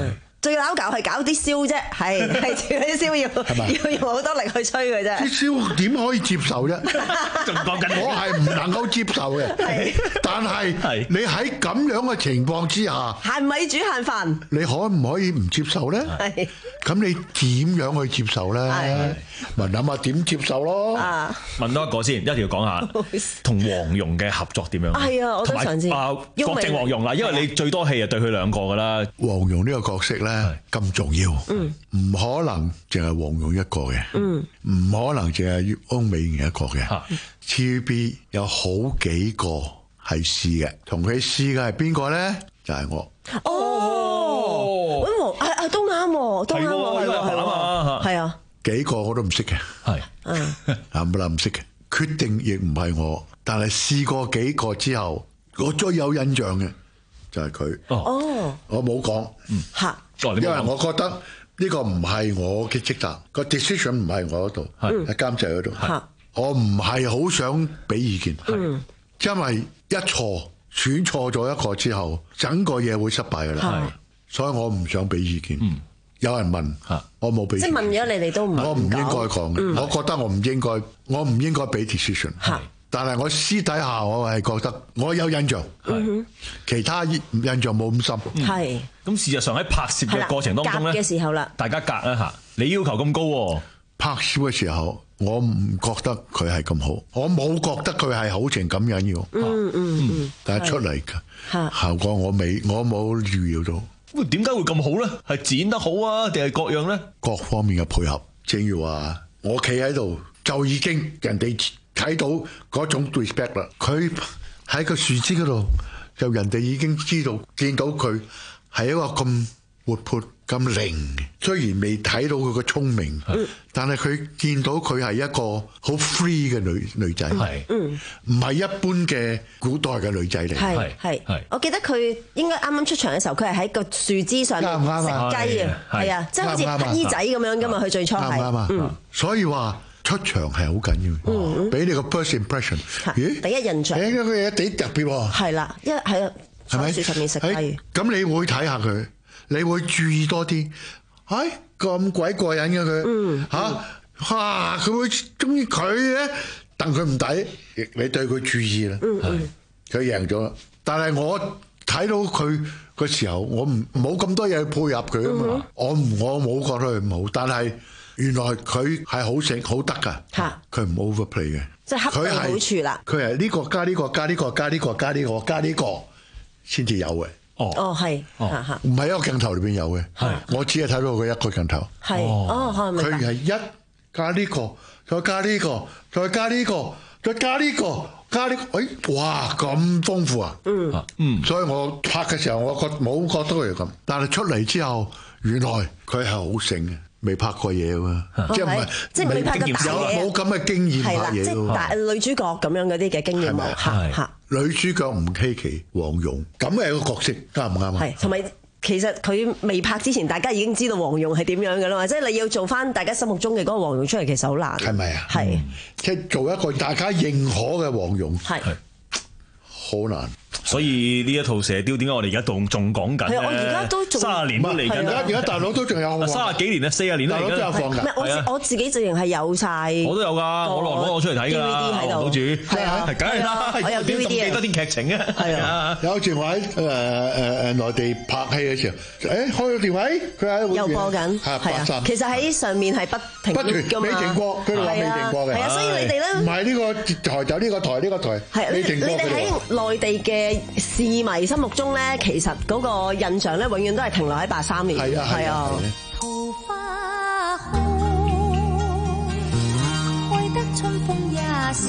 最撈搞係搞啲簫啫，係係啲簫要要用好多力去吹佢啫。 啲簫點可以接受啫？仲講緊我係唔能夠接受嘅。但係你喺咁樣嘅情況之下， 限米煮限飯， 你可唔可以唔接受咧？咁你點樣去接受咧？問諗下點接受咯？ 問多一個先，一定要講下同黃蓉嘅合作點樣？ 係啊，我都想知。 啊，郭靖黃蓉啦，因為你最多戲就對佢兩個噶啦。 黃蓉呢個角色咧咁重要，唔可能淨係黃蓉一個嘅，唔可能淨係翁美儀一個嘅。T V B 有好幾個係試嘅，同佢試嘅係邊個咧？就係我。 哦，溫和，係係都啱喎，都啱喎，係喎，係啊， 幾個我都唔識嘅，係，冚唪唥唔識嘅，決定亦唔係我，但係試過幾個之後，我最有印象嘅就係佢。哦，我冇講，嚇，因為我覺得呢個唔係我嘅職責，個 decision 唔係我嗰度，喺監製嗰度，我唔係好想俾意見，因為一錯選錯咗一個之後，整個嘢會失敗㗎啦，所以我唔想俾意見。有人問，我冇俾。即係問咗你哋都唔，我唔應該講嘅。我覺得我唔應該，我唔應該俾 decision。但係我私底下我係覺得我有印象，其他印象冇咁深。 係。 咁事實上喺拍攝嘅過程當中咧， 嘅時候啦， 大家隔一下，你要求咁高喎。 拍攝嘅時候，我唔覺得佢係咁好，我冇覺得佢係好成咁樣要。 嗯嗯嗯。 但係出嚟嘅效果我未，我冇預料到。 喂，點解會咁好咧？係剪得好啊，定係各樣咧？ 各方面嘅配合，正如話我企喺度就已經人哋睇到嗰種 respect 啦。佢喺個樹枝嗰度，就人哋已經知道見到佢係一個咁活潑、咁靈。雖然未睇到佢個聰明，嗯、但係佢見到佢係一個好 free 嘅女女仔，嗯，唔係一般嘅古代嘅女仔嚟。 係係係，我記得佢應該啱啱出場嘅時候，佢係喺個樹枝上面食雞啊，係啊，即係好似乞衣仔咁樣噶嘛。佢最初係，啱啊，嗯， 所以話出場係好緊要，俾你個 first impression， 咦，第一印象， 誒，佢有幾特別喎， 係啦，一係喺樹上面食雞， 咁你會睇下佢。你會注意多啲，唉咁鬼過癮嘅佢，嚇哇佢會中意佢嘅，但佢唔抵，你對佢注意啦，佢贏咗啦。但係我睇到佢嘅時候，我唔冇咁多嘢去配合佢啊嘛，我唔我冇覺得佢唔好，但係原來佢係好食好得㗎，佢唔 overplay 嘅， 即係恰到好處啦。 佢係呢個加呢個加呢個加呢個加呢個加呢個先至有嘅。 哦，哦係， 唔係一個鏡頭裏邊有嘅，我只係睇到佢一個鏡頭。 係，哦，佢係一加呢個，再加呢個，再加呢個，再加呢個，加呢個，誒，哇，咁豐富啊！嗯嗯，所以我拍嘅時候，我覺冇覺得佢係咁，但係出嚟之後，原來佢係好醒嘅。未拍過嘢喎，即係唔係即係未拍過大嘢， 有冇咁嘅經驗拍嘢喎？ 大女主角咁樣嗰啲嘅經驗冇嚇嚇。 女主角吳希琪、黃蓉咁係一個角色，啱唔啱啊？ 係，同埋其實佢未拍之前，大家已經知道黃蓉係點樣嘅啦嘛。即係你要做翻大家心目中嘅嗰個黃蓉出嚟，其實好難。 係咪啊？ 係， 即係做一個大家認可嘅黃蓉，係好難。 所以呢一套射雕點解我哋而家仲仲講緊咧？ 我而家都仲卅年都嚟緊， 而家而家大佬都仲有卅幾年啊，四十年都嚟緊。 大佬都有放㗎。 唔係我我自己直情係有曬。 我都有㗎，我攞攞我出嚟睇㗎。D V D 喺度， 老主係啊，梗係啦。 我有 D V D 記得啲劇情啊。 係啊，有時我喺誒誒誒內地拍戲嘅時候，誒開個電位，佢喺又播緊。係啊，其實喺上面係不停不斷㗎嘛。未停過，佢哋話未停過嘅。 係啊，所以你哋咧唔係呢個台就呢個台呢個台。 係你你哋喺內地嘅市民心目中咧，其實嗰個印象咧，永遠都係停留喺八三年。 係啊，係啊。 桃花開，開得春風一線，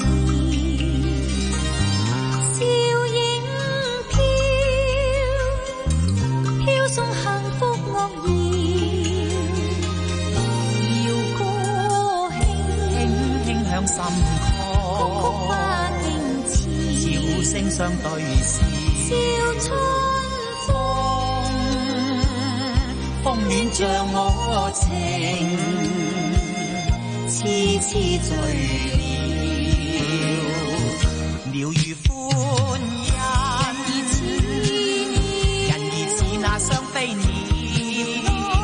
笑影飄，飄送幸福樂謠，謠歌輕輕響心曠，曲曲花經似，笑聲相對視。笑春風，風暖像我情，痴痴醉了，鳥語歡欣，人兒似那雙飛鳥。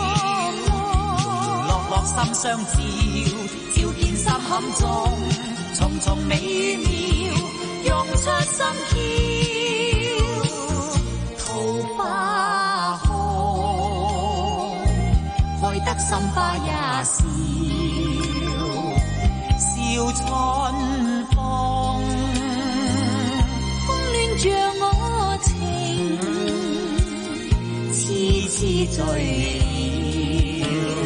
心相照，照見心坎中重重美妙，用出心竅。桃花開，開得心花也笑，笑春風，風戀着我情，痴痴醉了。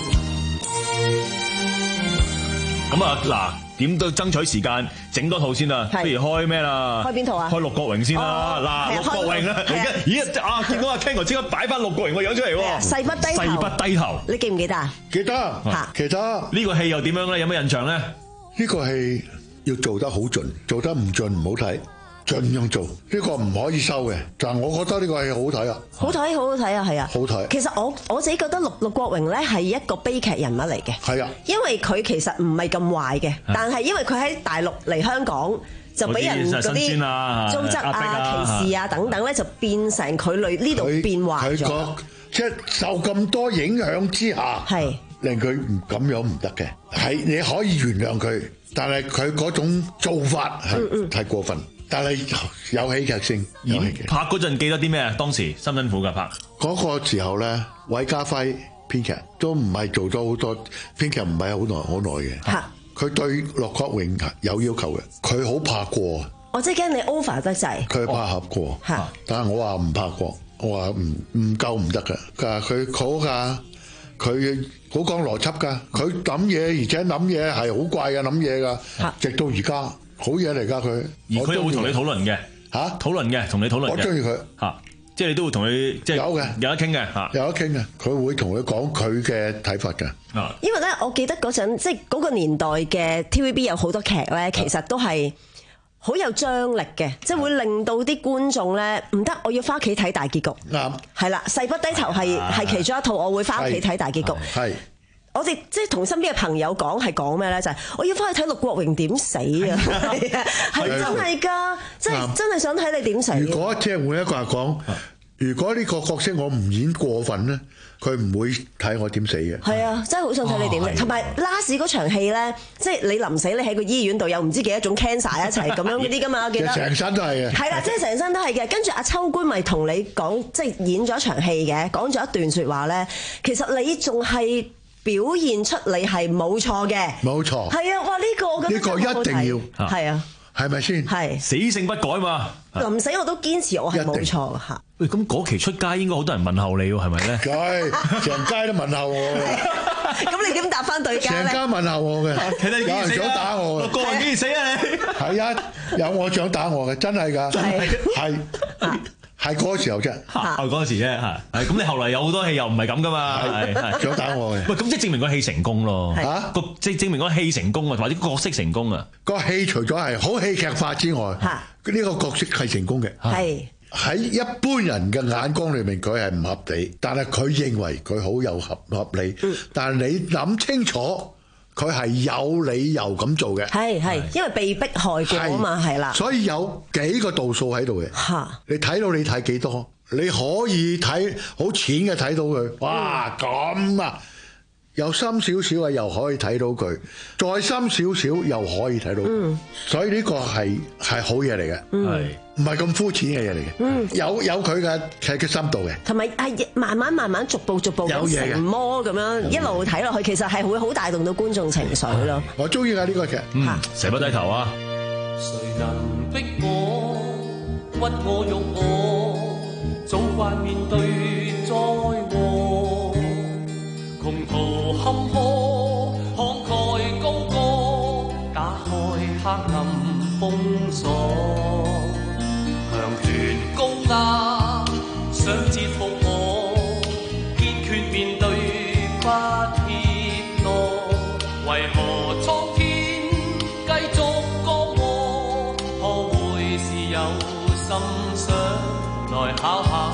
咁啊嗱，點都爭取時間整多套先啦，不如開咩啦？ 開邊套啊？ 開陸國榮先啦！嗱，陸國榮啦，而家咦啊見到阿 Ken 哥即刻擺翻陸國榮個樣出嚟喎！ 誓不低頭， 誓不低頭， 你記唔記得啊？ 記得嚇，記得呢個戲又點樣咧？有咩印象咧？ 呢個戲要做得好盡，做得唔盡唔好睇。盡量做，呢個唔可以收嘅。但係我覺得呢個戲好睇啊！ 好睇，好好睇啊，係啊！ 好睇。 其實我我自己覺得陸陸國榮咧係一個悲劇人物嚟嘅。 係啊。 因為佢其實唔係咁壞嘅，但係因為佢喺大陸嚟香港就俾人嗰啲糟質啊、歧視啊等等咧，就變成佢嚟呢度變壞咗。 佢即係受咁多影響之下， 係令佢唔咁樣唔得嘅。係你可以原諒佢，但係佢嗰種做法係太過分。但係有戲劇性， 演拍嗰陣記得啲咩啊？當時辛唔辛苦㗎拍？ 嗰個時候咧，韋家輝編劇都唔係做咗好多，編劇唔係好耐好耐嘅。嚇！佢對陸國榮有要求嘅，佢好怕過。 我即係驚你 over 得滯。 佢怕合過。嚇、哦！但係我話唔怕過，我話唔唔夠唔得㗎。佢佢好㗎，佢好講邏輯㗎。佢諗嘢，而且諗嘢係好怪嘅諗嘢㗎。嚇！直到而家。好嘢嚟㗎佢， 而佢又會同你討論嘅嚇，討論嘅，同你討論嘅。 我中意佢嚇，即係你都會同佢即係有嘅，有得傾嘅嚇， 有得傾嘅。佢會同佢講佢嘅睇法㗎。 啊， 因為咧，我記得嗰陣即係嗰個年代嘅 T V B 有好多劇咧，其實都係好有張力嘅，即係會令到啲觀眾咧唔得，我要翻屋企睇大結局。啱，係啦，誓不低頭係係其中一套，我會翻屋企睇大結局。係。我哋即係同身邊嘅朋友講係講咩咧？就係、是、我要翻去睇陸國榮點死啊！係啊，係真係㗎，即係真係想睇你點死。 如果即係換一個人講，如果呢個角色我唔演過分咧，佢唔會睇我點死嘅。係啊，真係好想睇你點死。同埋 last 嗰場戲咧，即係你臨死，你喺個醫院度有唔知幾多種 cancer 一齊咁樣嗰啲㗎嘛？我記得成身都係嘅。係啦，即係成身都係嘅。跟住阿秋官咪同你講，即係演咗一場戲嘅，講咗一段説話咧。其實你仲係表現出你係冇錯嘅，冇錯，係啊！哇！呢、這個我覺得呢個一定要係啊， 係咪先？ 係死性不改嘛！ 臨死我都堅持我係冇錯嚇。 喂，咁嗰期出街應該好多人問候你喎，係咪咧？ 係，成街都問候我。 咁你點答翻對家咧？ 成街問候我嘅，有人想打我嘅。 個人幾時死啊你？ 係啊，有我想打我嘅，真係㗎，係。係嗰個時候啫， 係嗰個時啫，係。係咁，你後嚟有好多戲又唔係咁噶嘛，係係想打我嘅。喂，咁即係證明個戲成功咯。嚇，個即係證明個戲成功啊，或者角色成功啊。 個戲除咗係好戲劇化之外，呢個角色係成功嘅。係喺一般人嘅眼光裏面，佢係唔合理，但係佢認為佢好有合合理。但係你諗清楚。佢係有理由咁做嘅， 係係，因為被迫害過啊嘛，係啦。 所以有幾個度數喺度嘅，你睇到你睇幾多，你可以睇好淺嘅睇到佢，哇咁啊！又深少少啊，又可以睇到佢；再深少少又可以睇到佢。嗯、所以呢個係係好嘢嚟嘅，係唔係咁膚淺嘅嘢嚟嘅？嗯、有有佢嘅嘅深度嘅， 同埋係慢慢慢慢逐步逐步成魔咁樣一路睇落去，其實係會好帶動到觀眾情緒咯。 我中意㗎呢個劇， 嗯，誓不低頭啊！ 誰能逼我屈我辱我，早慣面對災禍。窮途坎坷，慷慨高歌，打開黑暗封鎖，強權高壓想折服我，堅決面對不怯懦，為何蒼天繼續降禍？可會是有心想來考考？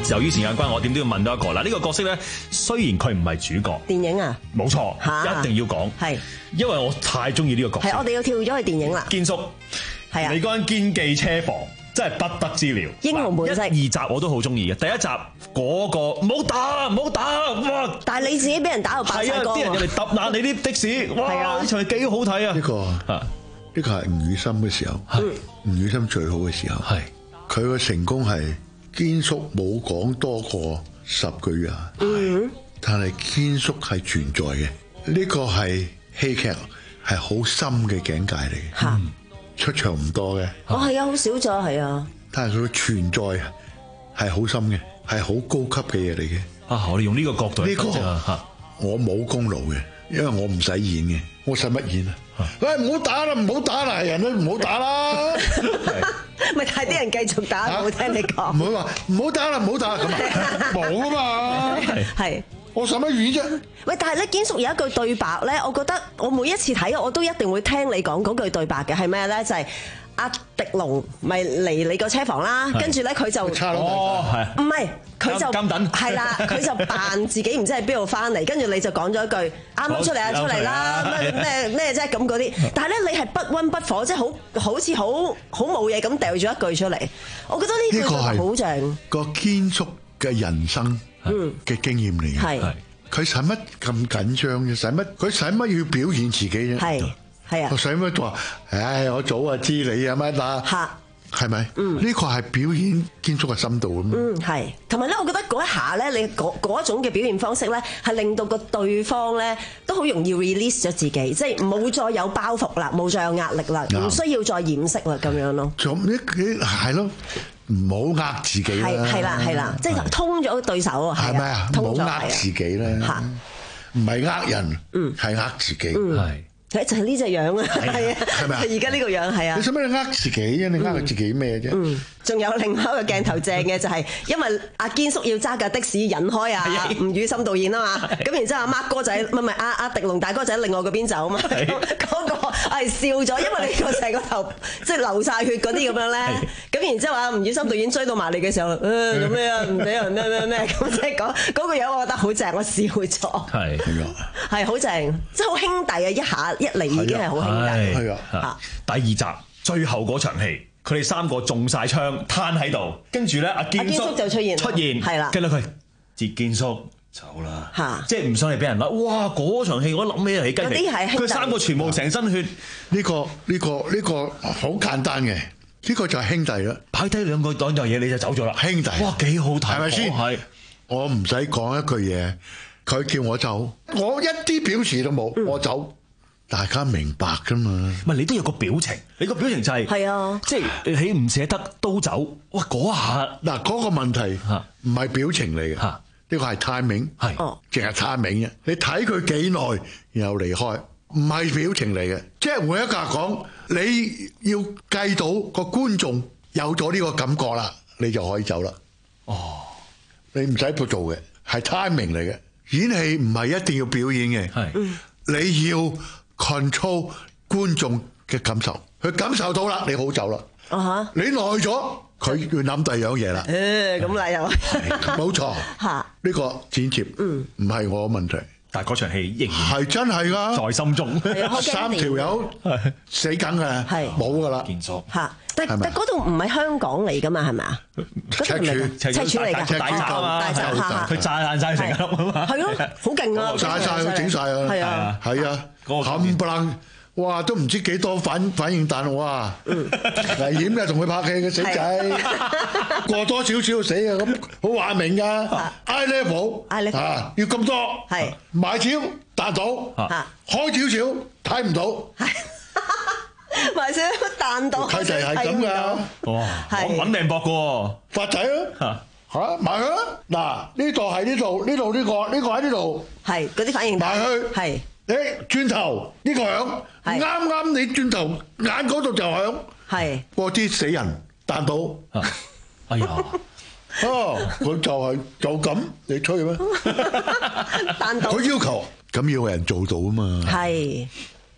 由於時間關係，我點都要問到一個嗱，呢個角色咧，雖然佢唔係主角， 電影啊， 冇錯，一定要講， 係， 因為我太中意呢個角色。 係，我哋要跳咗去電影啦。 堅叔，係啊，你嗰間堅記車房真係不得之了。英雄本色，一二集我都好中意嘅。第一集嗰個唔好打，唔好打，哇！ 但係你自己俾人打到白晒光， 啲人入嚟揼爛你啲的士，哇！呢場幾好睇啊！ 呢個呢個係吳宇森嘅時候，吳宇森最好嘅時候，係佢嘅成功係。堅叔冇講多過十句啊，嗯、但係堅叔係存在嘅，呢、這個係戲劇係好深嘅境界嚟嘅，嗯、出場唔多嘅， 哦係啊，好少咗係啊， 但係佢嘅存在係好深嘅，係好高級嘅嘢嚟嘅。 啊，我哋用呢個角度嚟分析啊， 我冇功勞嘅，因為我唔使演嘅，我使乜演啊？喂，唔好打啦，唔好打啦，係人都唔好打啦。 咪睇啲人繼續打，冇、啊、聽你講。 唔好話唔好打啦，唔好打咁啊，冇啊嘛。 係， 我使乜演啫？ 喂，但係咧，堅叔有一句對白咧，我覺得我每一次睇我都一定會聽你講嗰句對白嘅，係咩咧？就係、是。阿狄龍咪嚟你個車房啦，跟住咧佢就哦係， 唔係佢就監等係啦，佢就扮自己唔知喺邊度翻嚟，跟住你就講咗一句啱啱出嚟啊出嚟啦咩咩咩啫咁嗰啲，但係咧你係不溫不火，即係好好似好好冇嘢咁掉咗一句出嚟，我覺得呢句說話好正。 個堅叔嘅人生嘅經驗嚟嘅，係佢使乜咁緊張嘅？使乜佢使乜要表現自己啫？係。係啊！我使乜話？唉，我早就知你啊乜啦？嚇，係咪？嗯，呢個係表演堅叔嘅深度啊嘛。 嗯，係。同埋咧，我覺得嗰一下咧，你嗰嗰一種嘅表現方式咧，係令到個對方咧都好容易 release 咗自己，即係冇再有包袱啦，冇再有壓力啦，唔需要再掩飾啦，咁樣咯。 咁呢啲係咯，唔好呃自己啦。 係係啦係啦，即係通咗對手啊。 係咪啊？唔好呃自己啦。嚇，唔係呃人，嗯，係呃自己。係。 就係呢隻樣啊，係啊， 係咪啊？ 而家呢個樣係啊。 你使乜你呃自己啫？你呃佢自己咩啫？ 嗯，仲有另外一個鏡頭正嘅就係，因為阿堅叔要揸架的士引開啊吳宇森導演啊嘛，咁然之後阿 Mark 哥仔唔係唔係阿阿狄龍大哥仔另外嗰邊走啊嘛，嗰個係笑咗，因為你個成個頭即係流晒血嗰啲咁樣咧，咁然之後阿吳宇森導演追到埋嚟嘅時候，誒做咩啊？唔俾人咩咩咩咁即係講嗰個樣，我覺得好正，我笑咗。係係好正，即係好兄弟啊！一下。一嚟已經係好兄弟， 係啊！第二集最後嗰場戲，佢哋三個中晒槍攤喺度，跟住咧阿堅叔就出現， 出現係啦， 跟住佢接堅叔走啦，嚇！即係唔想你俾人甩。哇！嗰場戲我諗起起雞皮，佢三個全部成身血。 呢個呢個呢個好簡單嘅，呢個就係兄弟啦。 擺低兩個兩樣嘢你就走咗啦，兄弟。哇！幾好睇， 係咪先？係。我唔使講一句嘢，佢叫我走，我一啲表示都冇，我走。大家明白噶嘛？ 唔係你都有個表情，你個表情就係係啊， 即係你唔捨得都走。哇！嗰下嗱嗰個問題唔係表情嚟嘅，呢個係 timing，係淨係 timing 嘅。你睇佢幾耐，然後離開，唔係表情嚟嘅。即係每一格講，你要計到個觀眾有咗呢個感覺啦，你就可以走啦。哦，你唔使做嘅，係 timing 嚟嘅。演戲唔係一定要表演嘅，係你要。control 觀眾嘅感受，佢感受到啦，你好走啦。啊哈！你耐咗，佢要諗第二樣嘢啦。 誒，咁啦又冇錯嚇，呢個剪接嗯唔係我問題， 但係嗰場戲仍然係真係噶， 在心中。 三條友死梗嘅，係冇噶啦。 堅叔嚇，但但嗰度唔係香港嚟噶嘛，係咪啊？ 赤柱赤柱嚟㗎， 大炸啊嘛，佢炸爛曬成粒啊嘛。係咯，好勁啊！ 炸曬佢整曬啊！係啊，係啊。冚唪唥，哇！都唔知幾多反反應彈，哇！危險嘅，同佢拍戲嘅死仔，過多少少死啊！咁好話明㗎 ，eye level 啊，要咁多，係買超彈到，開少少睇唔到， 買少彈到， 佢就係咁㗎， 哇！我揾命搏㗎， 發仔啊！嚇買佢啦！嗱，呢度係呢度，呢度呢個，呢個喺呢度， 係嗰啲反應彈， 買去係。 誒轉頭呢個響，啱啱你轉頭眼嗰度就響，係嗰啲死人彈到， 哎呀， 哦，佢就係就咁，你吹咩？ 彈到， 佢要求咁要有人做到啊嘛， 係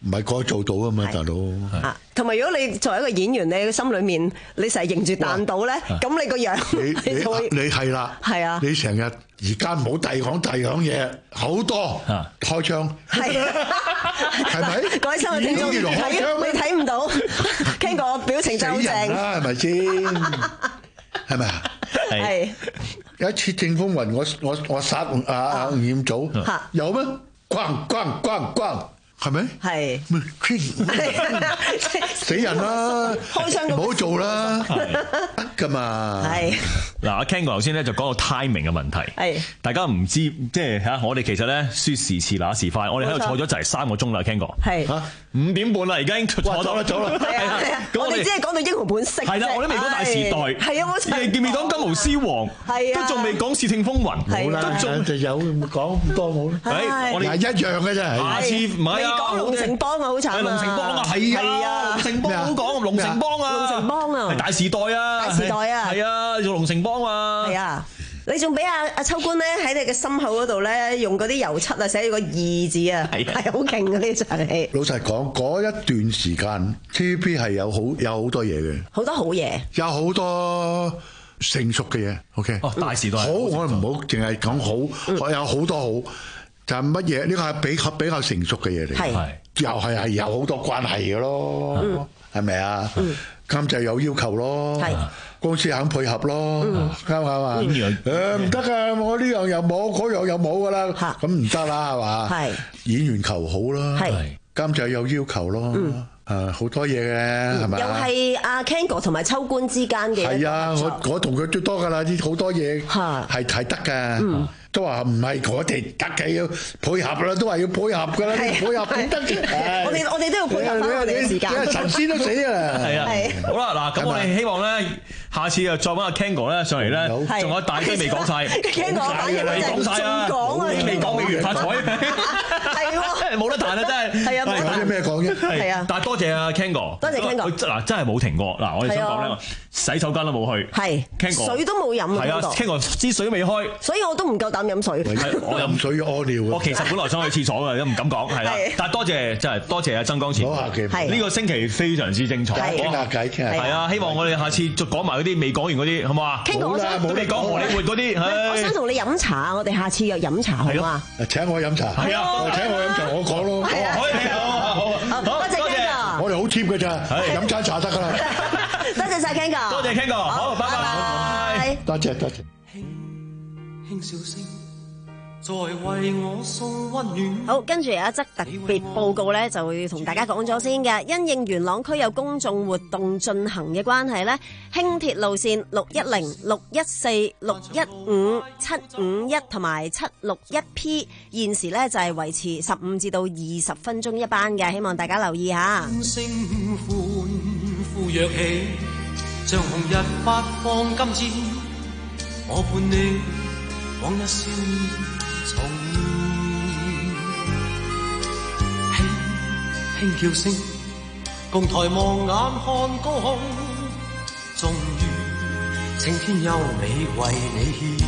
唔係個個做到啊嘛，大佬。 啊，同埋如果你作為一個演員，你心裏面你成日認住彈到咧，咁你個樣你你你係啦， 係啊， 你成日而家唔好遞講遞講嘢，好多開槍，係係咪？ 各位新嘅聽眾睇你睇唔到，Ken 哥表情真係好正啦，係咪先？係咪啊？ 係有一次正風雲，我我我殺阿阿吳彥祖，有咩？咣咣咣咣！係咪？ 係。 死人啦！開槍唔好做啦，得㗎嘛。 係。 嗱，阿 Ken 哥頭先咧就講到 timing 嘅問題。係。大家唔知即係嚇，我哋其實咧說時遲那時快，我哋喺度坐咗就係三個鐘啦 ，Ken 哥。係。嚇，五點半啦，而家已經坐到啦，走啦。 係啊係啊。我哋只係講到英雄本色。 係啦，我都未講大時代。係啊，我哋見未講金毛獅王。係啊。都仲未講竊聽風雲。 冇啦，就有講咁多冇啦。 係。我哋係一樣嘅啫。 下次唔係啊。 講龍城邦啊，好慘啊！ 龍城邦啊，係啊，龍城邦好講，龍城邦啊， 龍城邦啊， 係大時代啊， 大時代啊， 係啊，做龍城邦啊， 係啊，你仲俾阿阿秋官咧喺你嘅心口嗰度咧，用嗰啲油漆啊寫住個二字啊，係好勁嘅呢場戲。 老實講，嗰一段時間 T V B 係有好有好多嘢嘅， 好多好嘢， 有好多成熟嘅嘢。OK， 哦，大時代好，我唔好淨係講好，我有好多好。就係乜嘢？呢個係比較比較成熟嘅嘢嚟，係又係係有好多關係嘅咯，係咪啊？監製有要求咯，公司肯配合咯，啱唔啱啊？誒唔得噶，我呢樣又冇，嗰樣又冇噶啦，咁唔得啦，係嘛？係演員求好啦，監製有要求咯，誒好多嘢嘅係咪？ 又係阿 Ken 哥同埋秋官之間嘅係啊！我我同佢最多噶啦，啲好多嘢係係得㗎。都話唔係我哋得嘅，要配合啦，都話要配合㗎啦，配合點得嘅？ 我哋我哋都要配合翻我哋嘅時間。 神仙都死啊！ 係啊，好啦，嗱，咁我哋希望咧，下次又再揾阿 Ken 哥咧上嚟咧，仲有一大堆未講晒。 Ken 哥反應未講晒啊！未講未完發彩， 係喎， 冇得彈啊！真係係啊， 有啲咩講啫？ 係啊， 但係多謝阿 Ken 哥， 多謝 Ken 哥。 嗱，真係冇停過。嗱，我哋想講咧，洗手間都冇去，係 Ken 哥水都冇飲啊！ 係啊 ，Ken 哥支水未開， 所以我都唔夠膽飲水。 我飲水要屙尿。 我其實本來想去廁所嘅，都唔敢講，係啦。但係多謝，真係多謝阿曾江前。 好客氣。 呢個星期非常之精彩。 傾下偈，傾下偈。 係啊，希望我哋下次再講埋嗰啲未講完嗰啲，好唔好啊？ 冇啦，冇未講荷里活嗰啲。 我想同你飲茶，我哋下次約飲茶好嘛？ 請我飲茶。 係啊， 請我飲茶，我講咯。 可以，好好好。 多謝 Ken 哥。 我哋好 cheap 嘅咋，飲餐茶得㗎啦。 多謝晒 Ken 哥。 多謝 Ken 哥。好，拜拜。 多謝多謝。 輕輕笑聲。再為我送溫暖。 好，跟住有一則特別報告咧，就會同大家講咗先嘅。因應元朗區有公眾活動進行嘅關係咧，輕鐵路線六一零、六一四、六一五、七五一同埋七六一 P 現時咧就係維持十五至到二十分鐘一班嘅，希望大家留意下。 聲歡呼躍起，像紅日發放金箭，我伴你往日少年。重現輕輕叫聲，共抬望眼看高空，終於青天優美為你獻，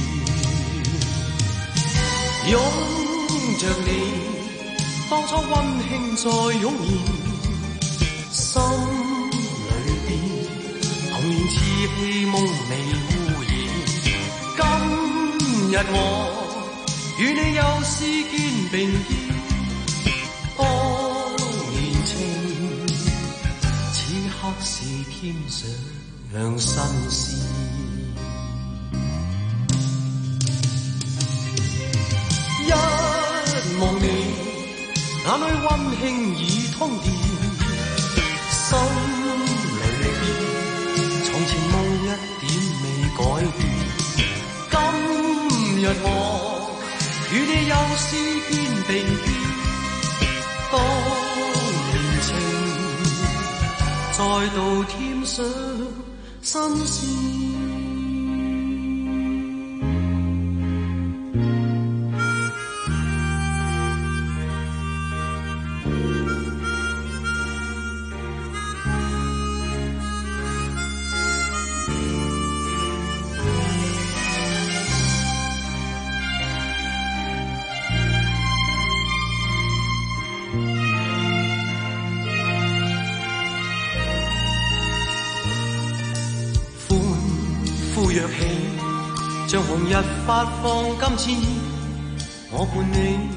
擁着你，當初溫馨再湧現，心裏邊童年稚氣夢未污染，今日我與你又是肩並肩，當年情，此刻是添上新鮮。一望你，眼裏溫馨已通電，心裏邊從前夢一點未改變。今日我與你又是肩並肩，當年情再度添上新鮮。 躍起，像紅日發放金箭，我伴你。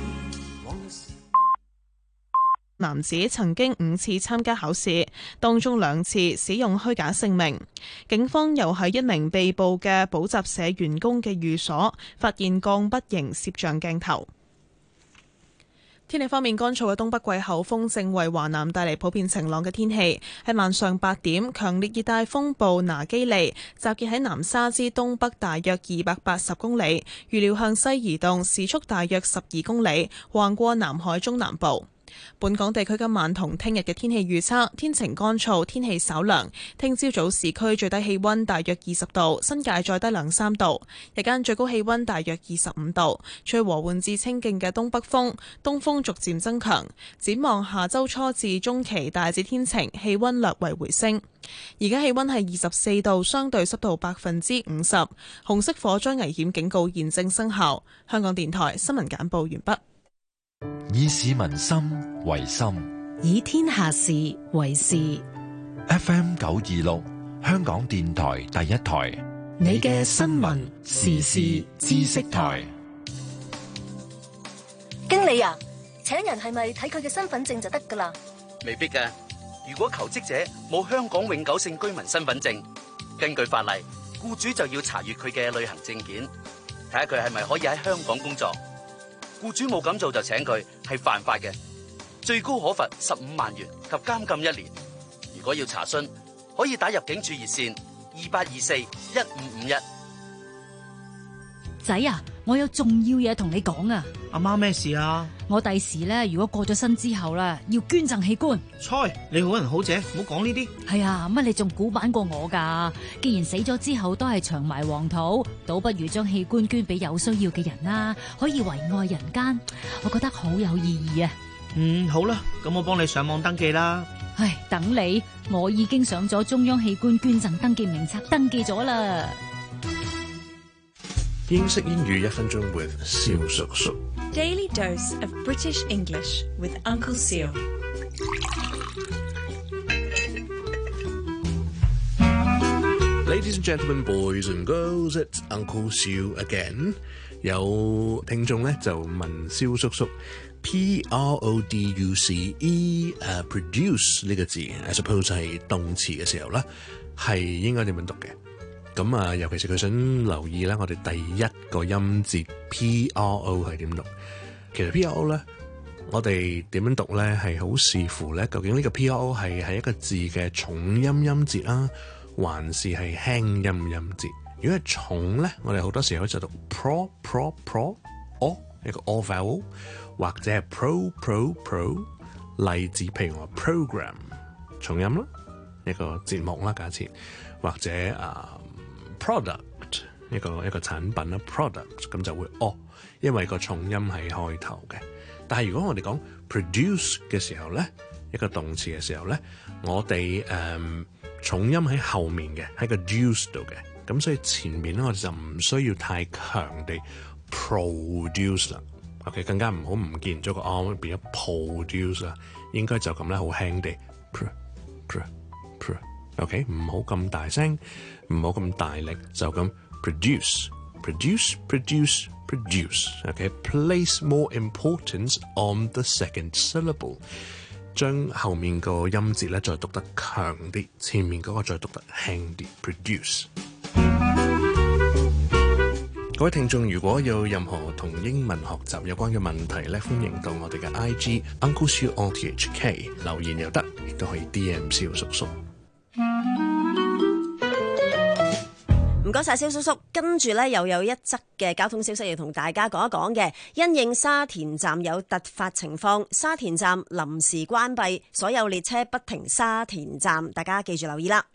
男子曾經五次參加考試，當中兩次使用虛假姓名。警方又喺一名被捕嘅補習社員工嘅寓所發現鋼筆型攝像鏡頭。天氣方面，乾燥嘅東北季候風正為華南帶嚟普遍晴朗嘅天氣。喺晚上八點，強烈熱帶風暴拿基利集結喺南沙之東北大約二百八十公里，預料向西移動，時速大約十二公里，橫過南海中南部。本港地區今晚同聽日嘅天氣預測，天晴乾燥，天氣稍涼。聽朝早市區最低氣溫大約二十度，新界再低兩三度。日間最高氣溫大約二十五度，吹和緩至清勁嘅東北風，東風逐漸增強。展望下周初至中期大致天晴，氣溫略為回升。而家氣溫係二十四度，相對濕度百分之五十。紅色火災危險警告現正生效。香港電台新聞簡報完畢。 以市民心為心， 以天下事為事。 F M 九二六，香港電台第一台， 你嘅新聞時事知識台。 經理啊，請人係咪睇佢嘅身份證就得㗎啦？ 未必㗎。如果求職者冇香港永久性居民身份證，根據法例，僱主就要查閱佢嘅旅行證件，睇下佢係咪可以喺香港工作。僱主冇咁做就請佢，係犯法嘅，最高可罰十五萬元及監禁一年。如果要查詢，可以打入境處熱線二八二四一五五一。 仔啊，我有重要嘢同你講啊！ 阿媽咩事啊？ 我第時咧，如果過咗身之後啦，要捐贈器官。 猜，你好人好姐，唔好講呢啲。 係啊，乜你仲古板過我噶？既然死咗之後都係長埋黃土，倒不如將器官捐俾有需要嘅人啦，可以為愛人間，我覺得好有意義啊！ 嗯，好啦，咁我幫你上網登記啦。 唉，等你，我已經上咗中央器官捐贈登記名冊登記咗啦。 英式英語一分鐘 with 蕭叔叔。 Daily dose of British English with Uncle Seal. Ladies and gentlemen, boys and girls, it's Uncle Seal again. 有聽眾咧就問蕭叔叔 ，P R O D U C E 誒、uh, produce 呢個字 ，I suppose 係動詞嘅時候咧，係應該點樣讀嘅？咁啊，尤其是佢想留意咧，我哋第一個音節 P R O 係點讀？其實 P R O 咧，我哋點樣讀咧，係好視乎咧，究竟呢個 P R O 係係一個字嘅重音音節啊，還是係輕音音節？如果係重咧，我哋好多時候就讀 pro pro pro o 一個 o vowel， 或者係 pro pro pro。例子譬如我話 program 重音啦，一個節目啦，假設或者啊。Uh, product 一個一個產品啦 product 咁就會哦，因為個重音喺開頭嘅。但係如果我哋講 produce 嘅時候咧，一個動詞嘅時候咧，我哋誒、嗯、重音喺後面嘅，喺個 juice 度嘅，咁所以前面咧我哋就唔需要太強地 produce 啦。OK， 更加唔好唔見咗個 r 變咗 produce 啦，應該就咁咧好輕地 pro pro pro OK， 唔好咁大聲，唔好咁大力，就咁 produce produce produce produce OK，place more importance on the second syllable， 將後面個音節咧再讀得強啲，前面嗰個再讀得輕啲 produce。各位聽眾，如果有任何同英文學習有關嘅問題咧，歡迎到我哋嘅 I G Uncle Siu R T H K 留言又得，亦都可以 D M 蕭叔叔。 唔該晒蕭叔叔，跟住咧又有一則嘅交通消息要同大家講一講嘅。因應沙田站有突發情況，沙田站臨時關閉，所有列車不停沙田站，大家記住留意啦。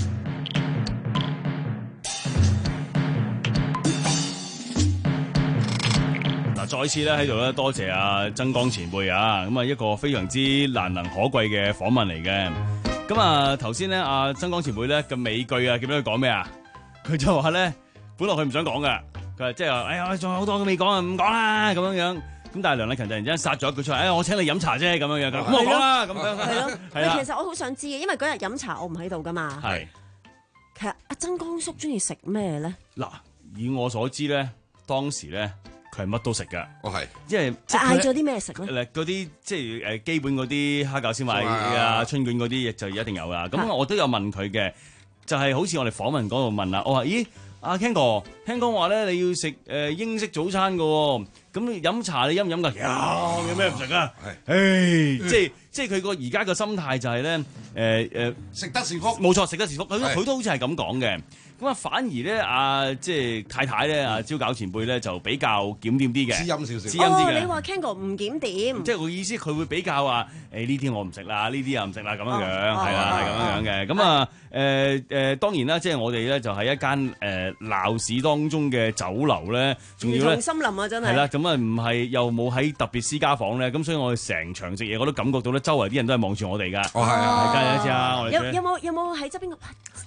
嗱，再次咧喺度咧，多謝阿曾江前輩啊，咁啊一個非常之難能可貴嘅訪問嚟嘅。咁啊頭先咧，阿曾江前輩咧嘅尾句啊，記唔記得佢講咩啊？佢就話咧，本來佢唔想講噶，佢話即係話，哎呀，仲有好多未講啊，唔講啦咁樣樣。咁但係梁禮勤突然之間殺咗一句出嚟，哎，我請你飲茶啫咁樣樣，咁我講啦咁樣。 係咯，係其實我好想知嘅，因為嗰日飲茶我唔喺度噶嘛。係。其實阿曾江叔中意食咩咧？ 嗱，以我所知咧，當時咧佢係乜都食㗎。 哦係， 因為嗌咗啲咩食咧？ 嗰啲即係誒基本嗰啲蝦餃燒賣啊、春卷嗰啲就一定有㗎。咁我都有問佢嘅，就係、是、好似我哋訪問嗰度問啦，我話咦？阿 Ken 哥，聽講話咧，你要食誒英式早餐嘅喎，咁飲茶你飲唔飲㗎？有，有咩唔食啊？係，誒，即係即係佢個而家個心態就係咧，誒誒， 食得是福， 冇錯，食得是福。佢佢都好似係咁講嘅。咁啊，反而咧，阿即係太太咧，阿招餃前輩咧，就比較檢點啲嘅， 滋陰少少， 滋陰啲嘅。 哦，你話 Ken 哥唔檢點， 即係我意思，佢會比較話誒呢啲我唔食啦，呢啲又唔食啦，咁樣樣係啦，係咁樣樣嘅。咁啊誒誒，當然啦，即係我哋咧就喺一間誒鬧市當中嘅酒樓咧，仲要咧森林啊，真係係啦。咁啊唔係又冇喺特別私家房咧，咁所以我哋成場食嘢我都感覺到咧，周圍啲人都係望住我哋㗎。 哦係啊， 大家一知啊，我哋有有冇有冇喺側邊個？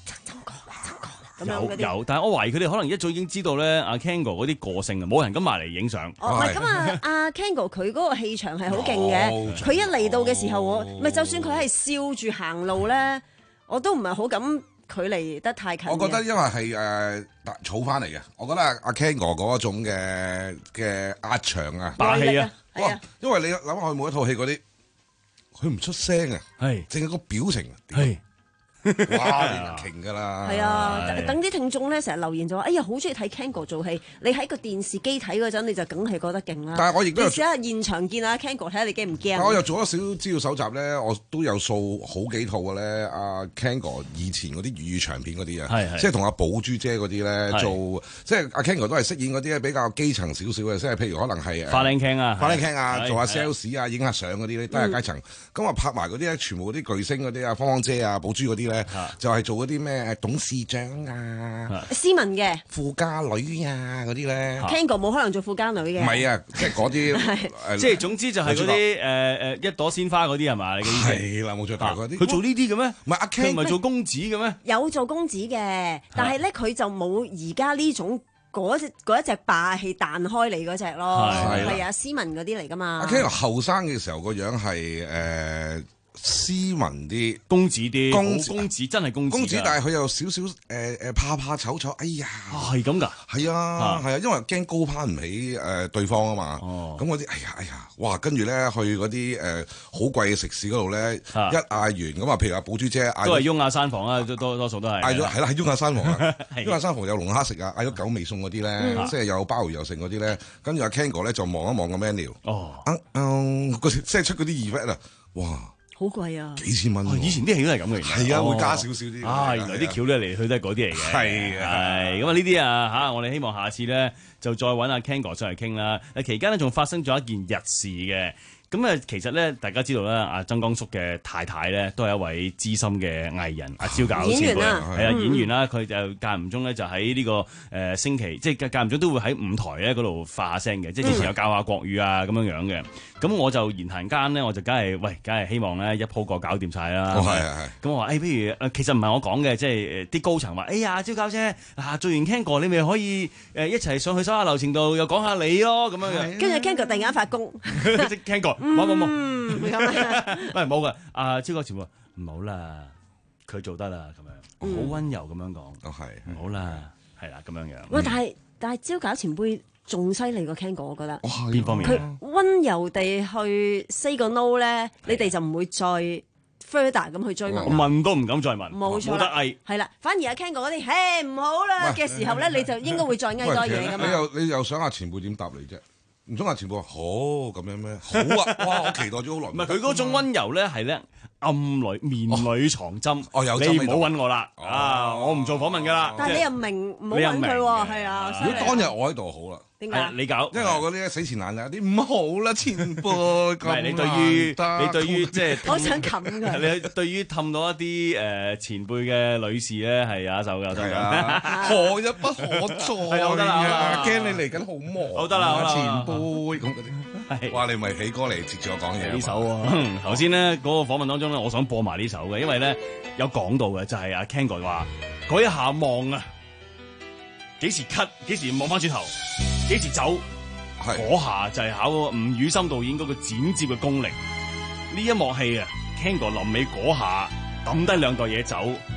有有，但係我懷疑佢哋可能一早已經知道咧，阿 Ken 哥嗰啲個性啊，冇人敢埋嚟影相。 哦，唔係咁啊，阿 Ken 哥佢嗰個氣場係好勁嘅，佢一嚟到嘅時候，我唔係就算佢係笑住行路咧，我都唔係好敢距離得太近。 我覺得因為係誒儲翻嚟嘅，我覺得阿 Ken 哥嗰種嘅嘅壓場啊、 霸氣啊， 哇！因為你諗下佢每一套戲嗰啲，佢唔出聲啊， 係淨係個表情係。 哇！你就勁㗎啦， 係啊！等啲聽眾咧成日留言就話：哎呀，好中意睇 Ken 哥做戲。你喺個電視機睇嗰陣，你就梗係覺得勁啦。 但係我亦都你試下現場見下 Ken 哥，睇下你驚唔驚？ 我又做咗少少資料搜集咧，我都有掃好幾套嘅咧。阿 Ken 哥以前嗰啲粵語長片嗰啲啊，即係同阿寶珠姐嗰啲咧做，即係阿 Ken 哥都係飾演嗰啲比較基層少少嘅，即係譬如可能係花靚傾啊， 花靚傾啊，做下 sales 啊，影下相嗰啲咧，低下階層。咁啊拍埋嗰啲咧，全部嗰啲巨星嗰啲啊，芳芳姐啊，寶珠嗰啲咧，就係做嗰啲咩董事長啊， 斯文嘅富家女啊嗰啲咧。 Ken 哥冇可能做富家女嘅。 唔係啊，即係嗰啲， 即係總之就係嗰啲誒誒一朵鮮花嗰啲係嘛？你嘅意思係啦，冇錯。但係嗰啲佢做呢啲嘅咩？ 唔係阿 Ken 唔係做公子嘅咩？ 有做公子嘅，但係咧佢就冇而家呢種嗰隻嗰一隻霸氣彈開嚟嗰隻咯。係啊，斯文嗰啲嚟㗎嘛。 阿 Ken 後生嘅時候個樣係誒斯文啲， 公子啲， 公公子真係公子。 公子，但係佢有少少誒誒怕怕醜醜，哎呀， 係咁㗎， 係啊，係啊，因為驚高攀唔起誒對方啊嘛。咁嗰啲，哎呀，哎呀，哇！跟住咧去嗰啲誒好貴嘅食肆嗰度咧，一嗌完咁啊，譬如阿寶珠姐嗌都係雍雅山房啊，多多數都係嗌咗，係啦，喺雍雅山房啊，雍雅山房有龍蝦食啊，嗌咗九味餸嗰啲咧，即係有鮑魚又剩嗰啲咧，跟住阿 Ken 哥咧就望一望個 menu， 哦， 嗯即係出嗰啲 effect 啊，哇！ 好貴啊！ 幾千蚊， 以前啲戲都係咁嘅， 係啊，會加少少啲。 啊，原來啲橋咧嚟去都係嗰啲嚟嘅。 係啊， 係咁啊！呢啲啊嚇，我哋希望下次咧就再揾阿 Ken 哥上嚟傾啦。誒期間咧仲發生咗一件日事嘅。咁啊，其實咧，大家知道咧，阿曾江叔嘅太太咧，都係一位資深嘅藝人，阿招餃前輩，係啊，演員啦，佢就間唔中咧，就喺呢個誒星期，即係間唔中都會喺舞台咧嗰度發下聲嘅，即係之前有教下國語啊咁樣樣嘅。咁我就言談間咧，我就梗係喂，梗係希望咧一鋪過搞掂晒啦。 係係係。 咁我話誒，不如其實唔係我講嘅，即係啲高層話，哎呀，招餃姐啊，做完 Ken 哥，你咪可以誒一齊上去手下留情度，又講下你咯，咁樣樣。 跟住 Ken 哥突然間發功 ，Ken 哥。冇冇冇， 喂冇嘅，阿招餃前輩唔好啦，佢做得啦，咁樣好溫柔咁樣講， 哦係， 唔好啦，係啦咁樣樣。 喂，但係但係招餃前輩仲犀利過 Ken 哥，我覺得。 邊方面？ 佢溫柔地去 say 個 no 咧，你哋就唔會再 further 咁去追問。 問都唔敢再問。 冇錯啦，係啦，反而阿 Ken 哥嗰啲，嘿唔好啦嘅時候咧，你就應該會再嗌多嘢噶嘛。 你又你又想阿前輩點答你啫？唔通阿前輩話好咁樣咩？好啊！哇！我期待咗好耐。 唔係佢嗰種溫柔咧，係咧暗裏面裏藏針。 哦，有你唔好揾我啦！啊，我唔做訪問噶啦。 但係你又明唔好揾佢喎？係啊。 如果當日我喺度好啦。 點解？ 你搞， 因為我嗰啲死纏爛打啲唔好啦，前輩。 係你對於你對於即係， 我想冚佢。 你對於氹到一啲誒前輩嘅女士咧，係有一手嘅， 係啊，可一不可再。係好得啦，驚你嚟緊好忙。 好得啦， 前輩咁嗰啲。係。哇！你咪起歌嚟接住我講嘢。 呢首喎，頭先咧嗰個訪問當中咧，我想播埋呢首嘅，因為咧有講到嘅就係阿 Ken 哥話嗰一下望啊，幾時 cut，幾時望翻轉頭。幾時走？嗰下就係考吳宇森導演嗰個剪接嘅功力。呢一幕戲啊 ，Ken 哥臨尾嗰下抌低兩袋嘢走，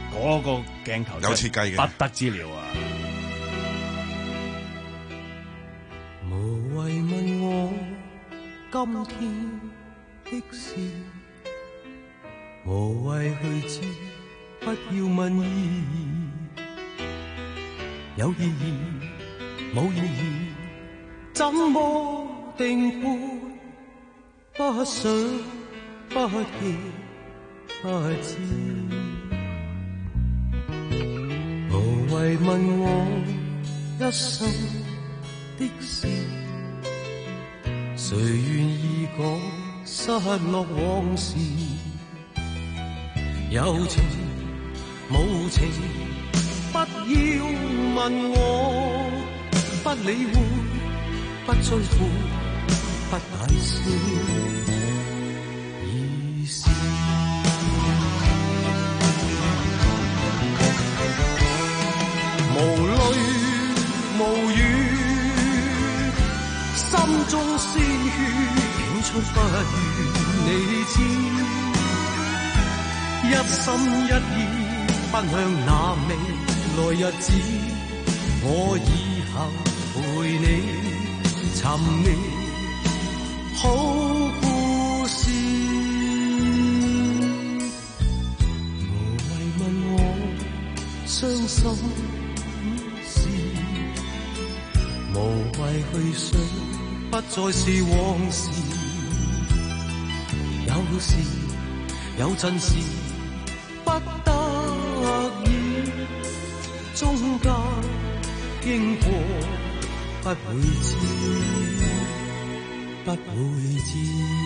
嗰個鏡頭有設計嘅， 不得之了啊！ 無謂問我今天的事，無謂去知，不要問意義，有意義冇意義，怎麼定判？不想不見不知，無謂問我一生的事，誰願意講失落往事？有情無情，不要問我，不理會，不追悔，不解釋，已是無淚無語，心中鮮血傾出不願你知，一心一意奔向那未來日子，我以後陪你尋覓好故事。無謂問我傷心事，無謂去想不再是往事。有時有陣時不得已，中間經過不會知，不會知。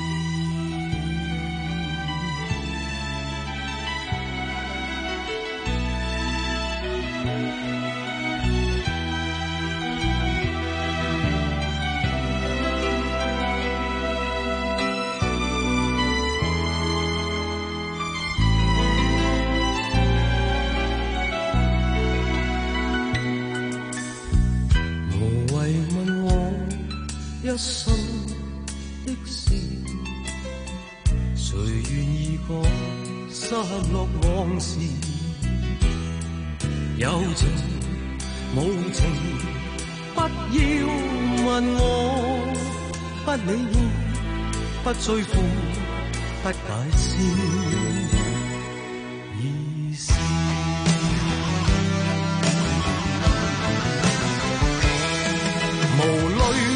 一生的事，誰願意講失落往事？有情無情，不要問我，不理會，不追悔，不解釋，已是無淚。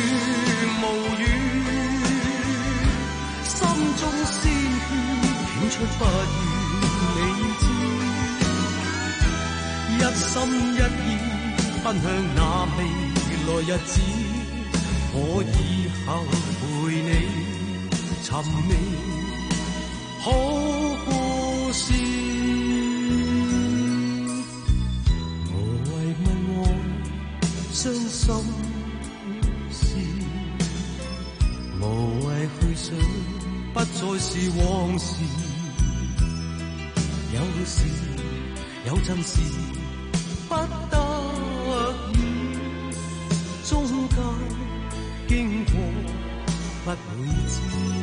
出不願你知，一心一意奔向那未來日子，我以後陪你尋覓好故事。無謂問我傷心事，無謂去想不再是往事。有時有陣時不得已，中間經過不會知，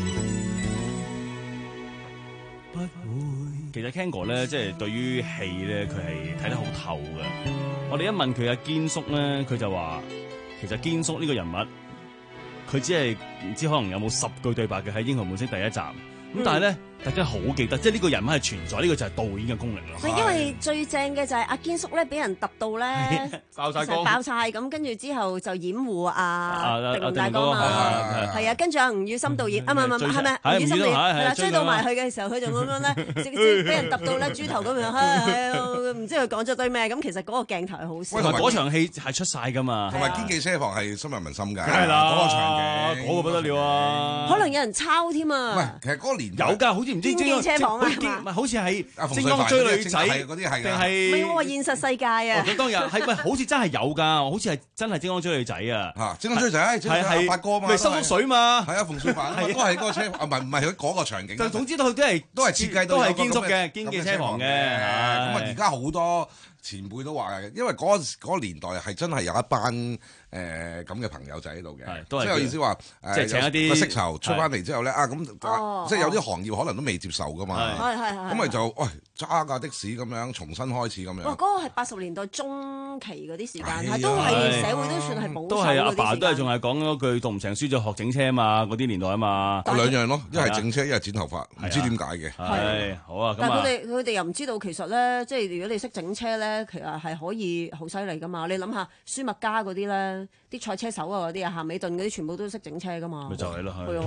不會。 其實 Ken 哥咧，即係對於戲咧，佢係睇得好透嘅。我哋一問佢阿堅叔咧，佢就話其實堅叔呢個人物，佢只係唔知可能有冇十句對白嘅喺《英雄本色》第一集。咁、嗯、但係咧，大家好記得，即係呢個人物係存在，呢、這個就係導演嘅功力咯。 係因為最正嘅就係阿堅叔咧，俾人揼到咧爆晒光， 爆晒咁，跟住之後就掩護阿狄龍大哥嘛。係啊，跟住阿吳宇森導演啊，唔係唔係，係咪吳宇森導演係啦？追到埋去嘅時候，佢就咁樣咧，即係俾人揼到咧豬頭咁樣，係唔知佢講咗堆咩？咁其實嗰個鏡頭係好笑。 同埋嗰場戲係出晒㗎嘛， 同埋堅記車房係深入民心㗎。 係啦， 嗰個場景， 嗰個不得了啊！ 可能有人抄添啊。 喂，其實嗰個年有㗎，好似唔知堅記車房啊， 唔係好似係精裝追女仔嗰啲係， 定係？ 唔係我話現實世界啊！ 咁當然係，喂，好似真係有㗎，好似係真係精裝追女仔啊！ 嚇，精裝追女仔，係係發哥嘛， 咪收到水嘛？ 係啊，馮淬帆都係嗰個車，啊唔係唔係佢嗰個場景。 就總之都佢都係都係設計到都係堅叔嘅堅記車房嘅。 咁啊，而家好多。 前輩都話嘅，因為嗰陣時嗰個年代係真係有一班誒咁嘅朋友仔喺度嘅，即係有意思話誒， 即係請一啲個釋囚出翻嚟之後咧啊，咁即係有啲行業可能都未接受噶嘛， 係係係， 咁咪就喂揸架的士咁樣重新開始咁樣。 哇！嗰個係八十年代中期嗰啲時間，係都係社會都算係保守嗰啲時間。 都係阿爸都係仲係講嗰句讀唔成書就學整車嘛，嗰啲年代啊嘛。 兩樣咯，一係整車，一係剪頭髮，唔知點解嘅。 係好啊， 但係佢哋佢哋又唔知道其實咧，即係如果你識整車咧，其實係可以好犀利噶嘛。你諗下舒麥加嗰啲咧，啲賽車手啊嗰啲啊，夏美頓嗰啲全部都識整車噶嘛。 咪就係咯， 係啊。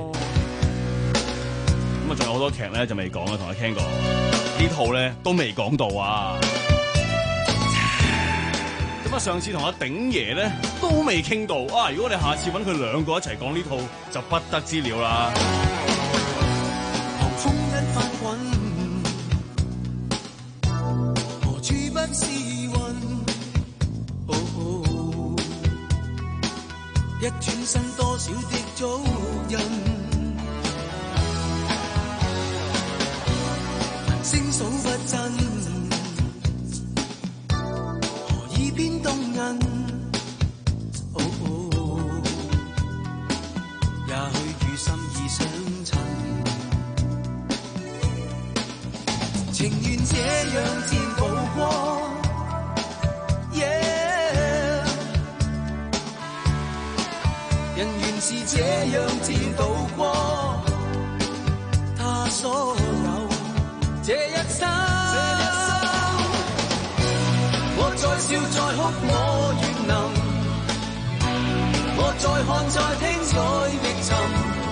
咁啊，仲有好多劇咧就未講啊，同阿 Ken 講呢套咧都未講到啊。咁啊，上次同阿鼎爺咧都未傾到啊。如果你下次揾佢兩個一齊講呢套，就不得之了啦。 風一翻滾，何處不是雲？哦哦，一轉身多少的足印，星數不真，何以變動人？哦哦，也許與心意相襯。情願這樣漸步過 yeah 人原是這樣漸度過他所有這一生，我再笑再哭我願能，我再看再聽再覓尋，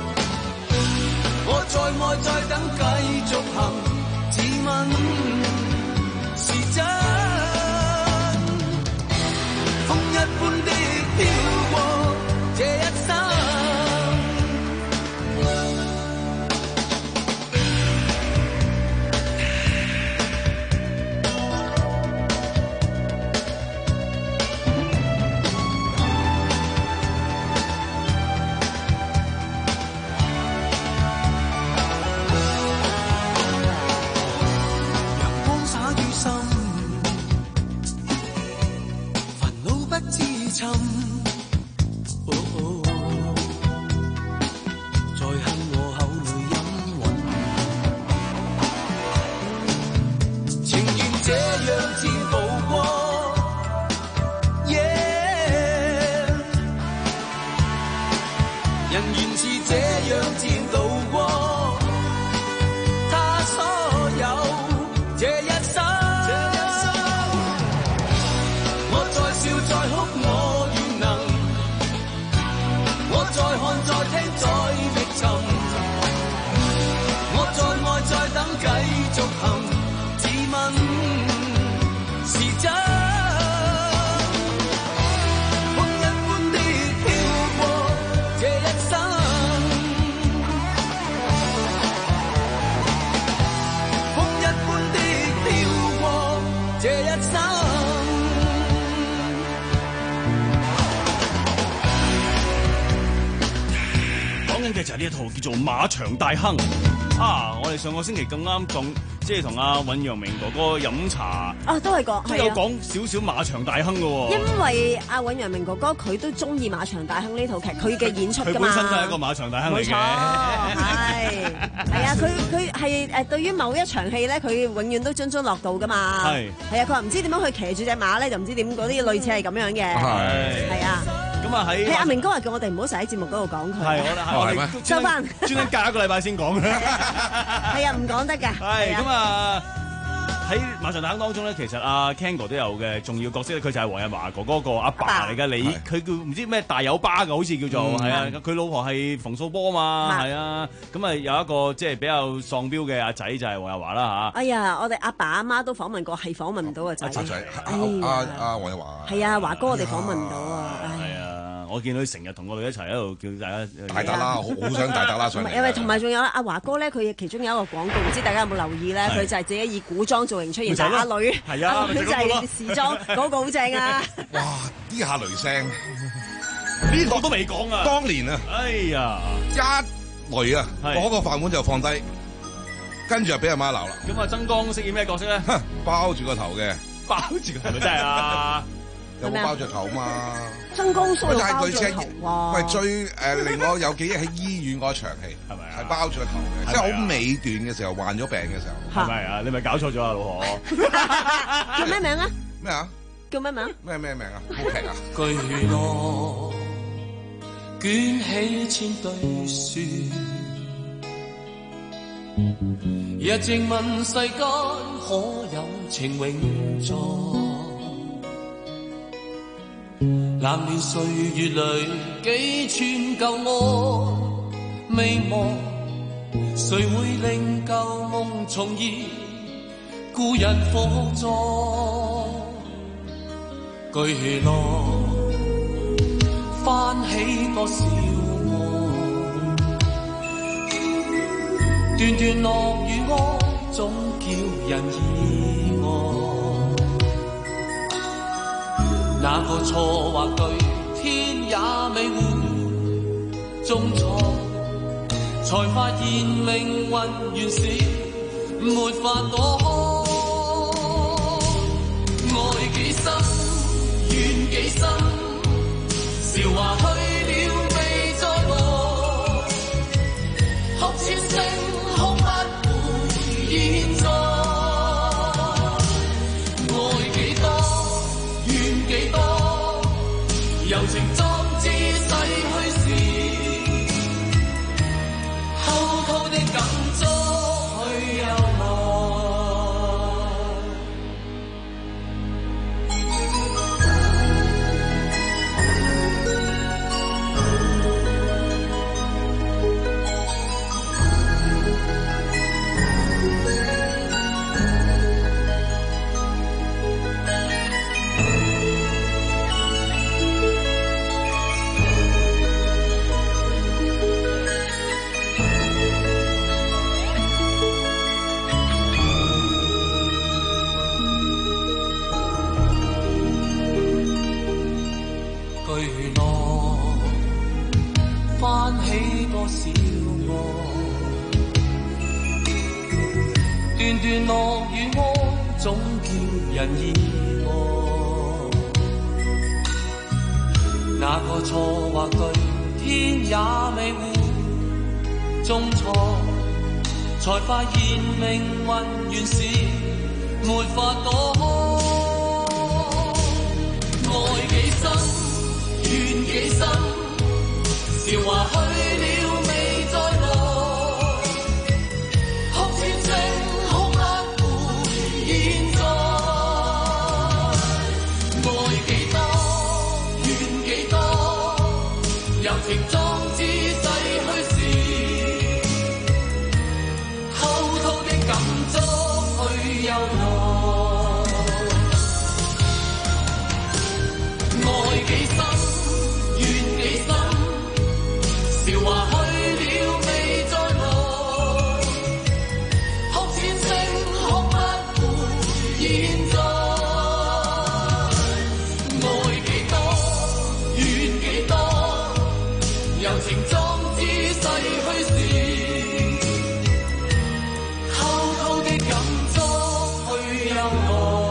我再愛再等繼續行，自問是真，風一般的飄過這一生，尋，哦哦，再恨我口裏飲韻，情願這樣漸步過 yeah 人原是這樣漸度過他所有這一生，我再笑再哭我再看再聽再覓尋，我再愛再等繼續行，自問是真，風一般的飄過這一生，風一般的飄過這一生。 嘅就係呢一套叫做《馬場大亨》啊！我哋上個星期咁啱講，即係同阿尹陽明哥哥飲茶啊，都係講， 都有講少少馬場大亨嘅喎。 因為阿尹陽明哥哥佢都中意馬場大亨呢套劇，佢嘅演出㗎嘛。佢本身都係一個馬場大亨嚟嘅。冇錯， 係係啊！佢佢係誒對於某一場戲咧，佢永遠都津津樂道㗎嘛。係係啊！佢話唔知點樣去騎住隻馬咧，就唔知點嗰啲類似係咁樣嘅。係係啊。咁啊喺，阿明哥話叫我哋唔好成日喺節目嗰度講佢。係我哋收翻， 專登隔一個禮拜先講。 係啊，唔講得㗎。 係咁啊，喺馬場大亨當中咧，其實阿 Ken 哥都有嘅重要角色咧，佢就係黃日華哥哥個阿爸嚟㗎。你佢叫唔知咩大友巴㗎，好似叫做係啊。佢老婆係馮素波嘛，係啊。咁啊有一個即係比較喪標嘅阿仔就係黃日華啦嚇。 哎呀，我哋阿爸阿媽都訪問過，係訪問唔到個仔。 阿仔，阿阿黃日華。 係啊，華哥我哋訪問唔到啊。 係啊。我見佢成日同個女一齊喺度叫大家大達啦，好想大達啦上嚟。 因為同埋仲有阿華哥咧，佢其中有一個廣告，唔知大家有冇留意咧？佢就係自己以古裝造型出現，但係阿女，阿女就係時裝，嗰個好正啊！ 哇！啲下雷聲， 呢個都未講啊！ 當年啊， 哎呀， 一雷啊，嗰個飯碗就放低，跟住就俾阿媽鬧啦。 咁啊，曾江飾演咩角色咧？ 包住個頭嘅。 包住佢係咪真係啊？ 有冇包住頭嘛？ 增高須有包住頭喂，最誒令我有記憶喺醫院嗰場戲係咪啊？係包住個頭嘅，即係好尾段嘅時候患咗病嘅時候。 係咪啊？你咪搞錯咗啊，老何！ 叫咩名啊？ 咩啊？ 叫咩名？ 咩咩名啊？好劇啊！ 巨浪捲起千堆雪，日靜問世間可有情永在？冷暖歲月裏幾串舊愛未忘，誰會令舊夢重現？故人火葬，巨浪翻起多少夢，段段落雨歌總叫人意外。那個錯或對，天也未會中錯，才發現命運原是沒法躲開。愛幾深，怨幾深，韶華去了未再來，哭千聲哭不回現在。柔情壯志逝去時，滔滔的感觸去又段段落雨歌總叫人意外，那個錯或對，天也未會中錯，才發現命運原是沒法躲開。愛幾深，怨幾深，韶華去了未再來。情壯志逝去時，滔滔的感觸去又來。愛幾深，怨幾深，韶華去了未再來，哭千聲哭不回現在。愛幾多，怨幾多，柔情壯志逝去時，滔滔的感觸去又來。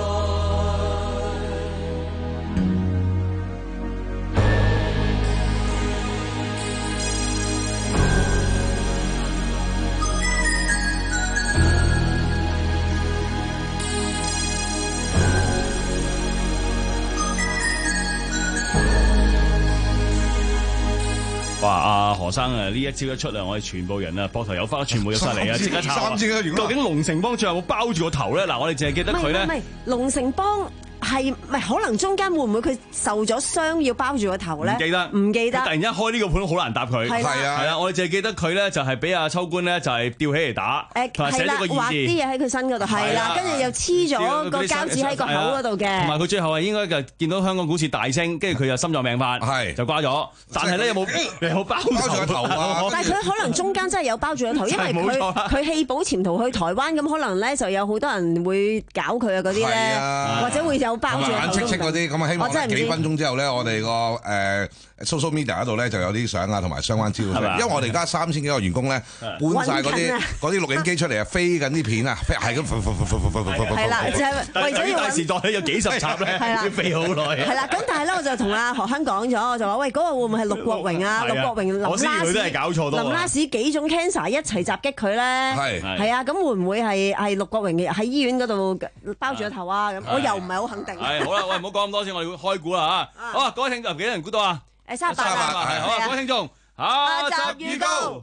哇！阿何生啊，呢一招一出嚟，我哋全部人啊，膊頭有花，全部入晒嚟啊，即刻查。究竟龍成邦最後有冇包住個頭咧？嗱，我哋淨係記得佢咧。 唔係龍成邦係咪可能中間會唔會佢受咗傷要包住個頭咧？ 唔記得， 唔記得。 突然一開呢個盤好難答佢。 係啊， 係啊，我哋淨係記得佢咧就係俾阿秋官咧就係吊起嚟打，同埋寫咗個意字， 畫啲嘢喺佢身嗰度，係啦，跟住又黐咗個膠紙喺個口嗰度嘅。 同埋佢最後係應該就見到香港股市大升，跟住佢又心臟病發，係就瓜咗。但係咧有冇有冇包住個頭啊？ 但係佢可能中間真係有包住個頭，因為佢佢棄保潛逃去台灣，咁可能咧就有好多人會搞佢啊嗰啲咧，或者會有有包住眼戚戚嗰啲，咁啊希望呢幾分鐘之後咧，我哋個誒 social media 嗰度咧就有啲相啊同埋相關資料，因為我哋而家三千幾個員工咧搬曬嗰啲嗰啲錄影機出嚟啊，飛緊啲片啊，係咁， 係啦，就係為咗要大時代咧有幾十集咧，要飛好耐。 係啦，咁但係咧我就同阿何香講咗，我就話喂，嗰個會唔會係陸國榮啊？陸國榮林拉屎，林拉屎幾種 cancer 一齊襲擊佢咧？係係啊，咁會唔會係係陸國榮喺醫院嗰度包住個頭啊？咁我又唔係好肯定。 係好啦，喂，唔好講咁多先，我哋開估啦嚇。好啊，各位聽眾幾多人估到啊？ 誒，三十八啊！ 係好啊，各位聽眾，下集預告。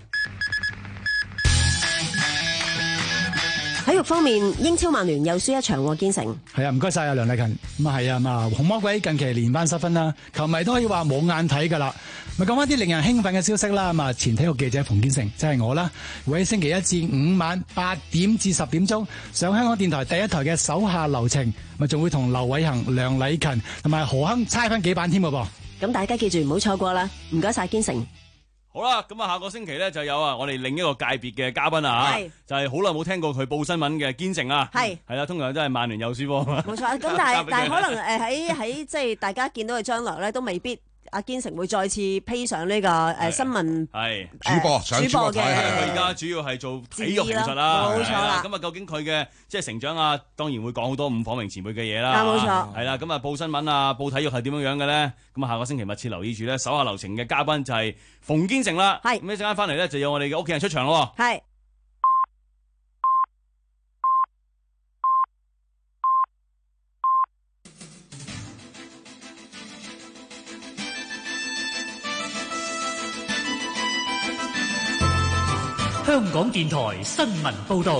體育方面，英超曼聯又輸一場喎，堅城。 係啊，唔該晒啊，梁麗勤。咁啊係啊，嘛紅魔鬼近期連番失分啦，球迷都可以話冇眼睇㗎啦。咪講翻啲令人興奮嘅消息啦。咁啊，前體育記者馮堅成，即係我啦，會喺星期一至五晚八點至十點鐘上香港電台第一台嘅手下留情，咪仲會同劉偉恒、梁麗勤同埋何鏗猜翻幾版添㗎噃。 咁大家記住唔好錯過啦。唔該晒堅成。 好啦，咁啊，下個星期咧就有啊，我哋另一個界別嘅嘉賓啊，係就係好耐冇聽過佢報新聞嘅堅成啊，係係啦，通常都係曼聯有輸波， 冇錯。咁但係但係可能誒喺喺即係大家見到嘅將來咧，都未必阿堅成會再次披上呢個誒新聞係主播主播嘅。佢而家主要係做體育描述啦， 冇錯啦。 咁啊，究竟佢嘅即係成長啊，當然會講好多伍晃榮前輩嘅嘢啦， 冇錯。 係啦，咁啊報新聞啊，報體育係點樣樣嘅咧？咁啊，下個星期密切留意住咧，手下留情嘅嘉賓就係馮堅成啦。係咁一陣間翻嚟咧，就有我哋嘅屋企人出場咯。 係。 香港電台新聞報導。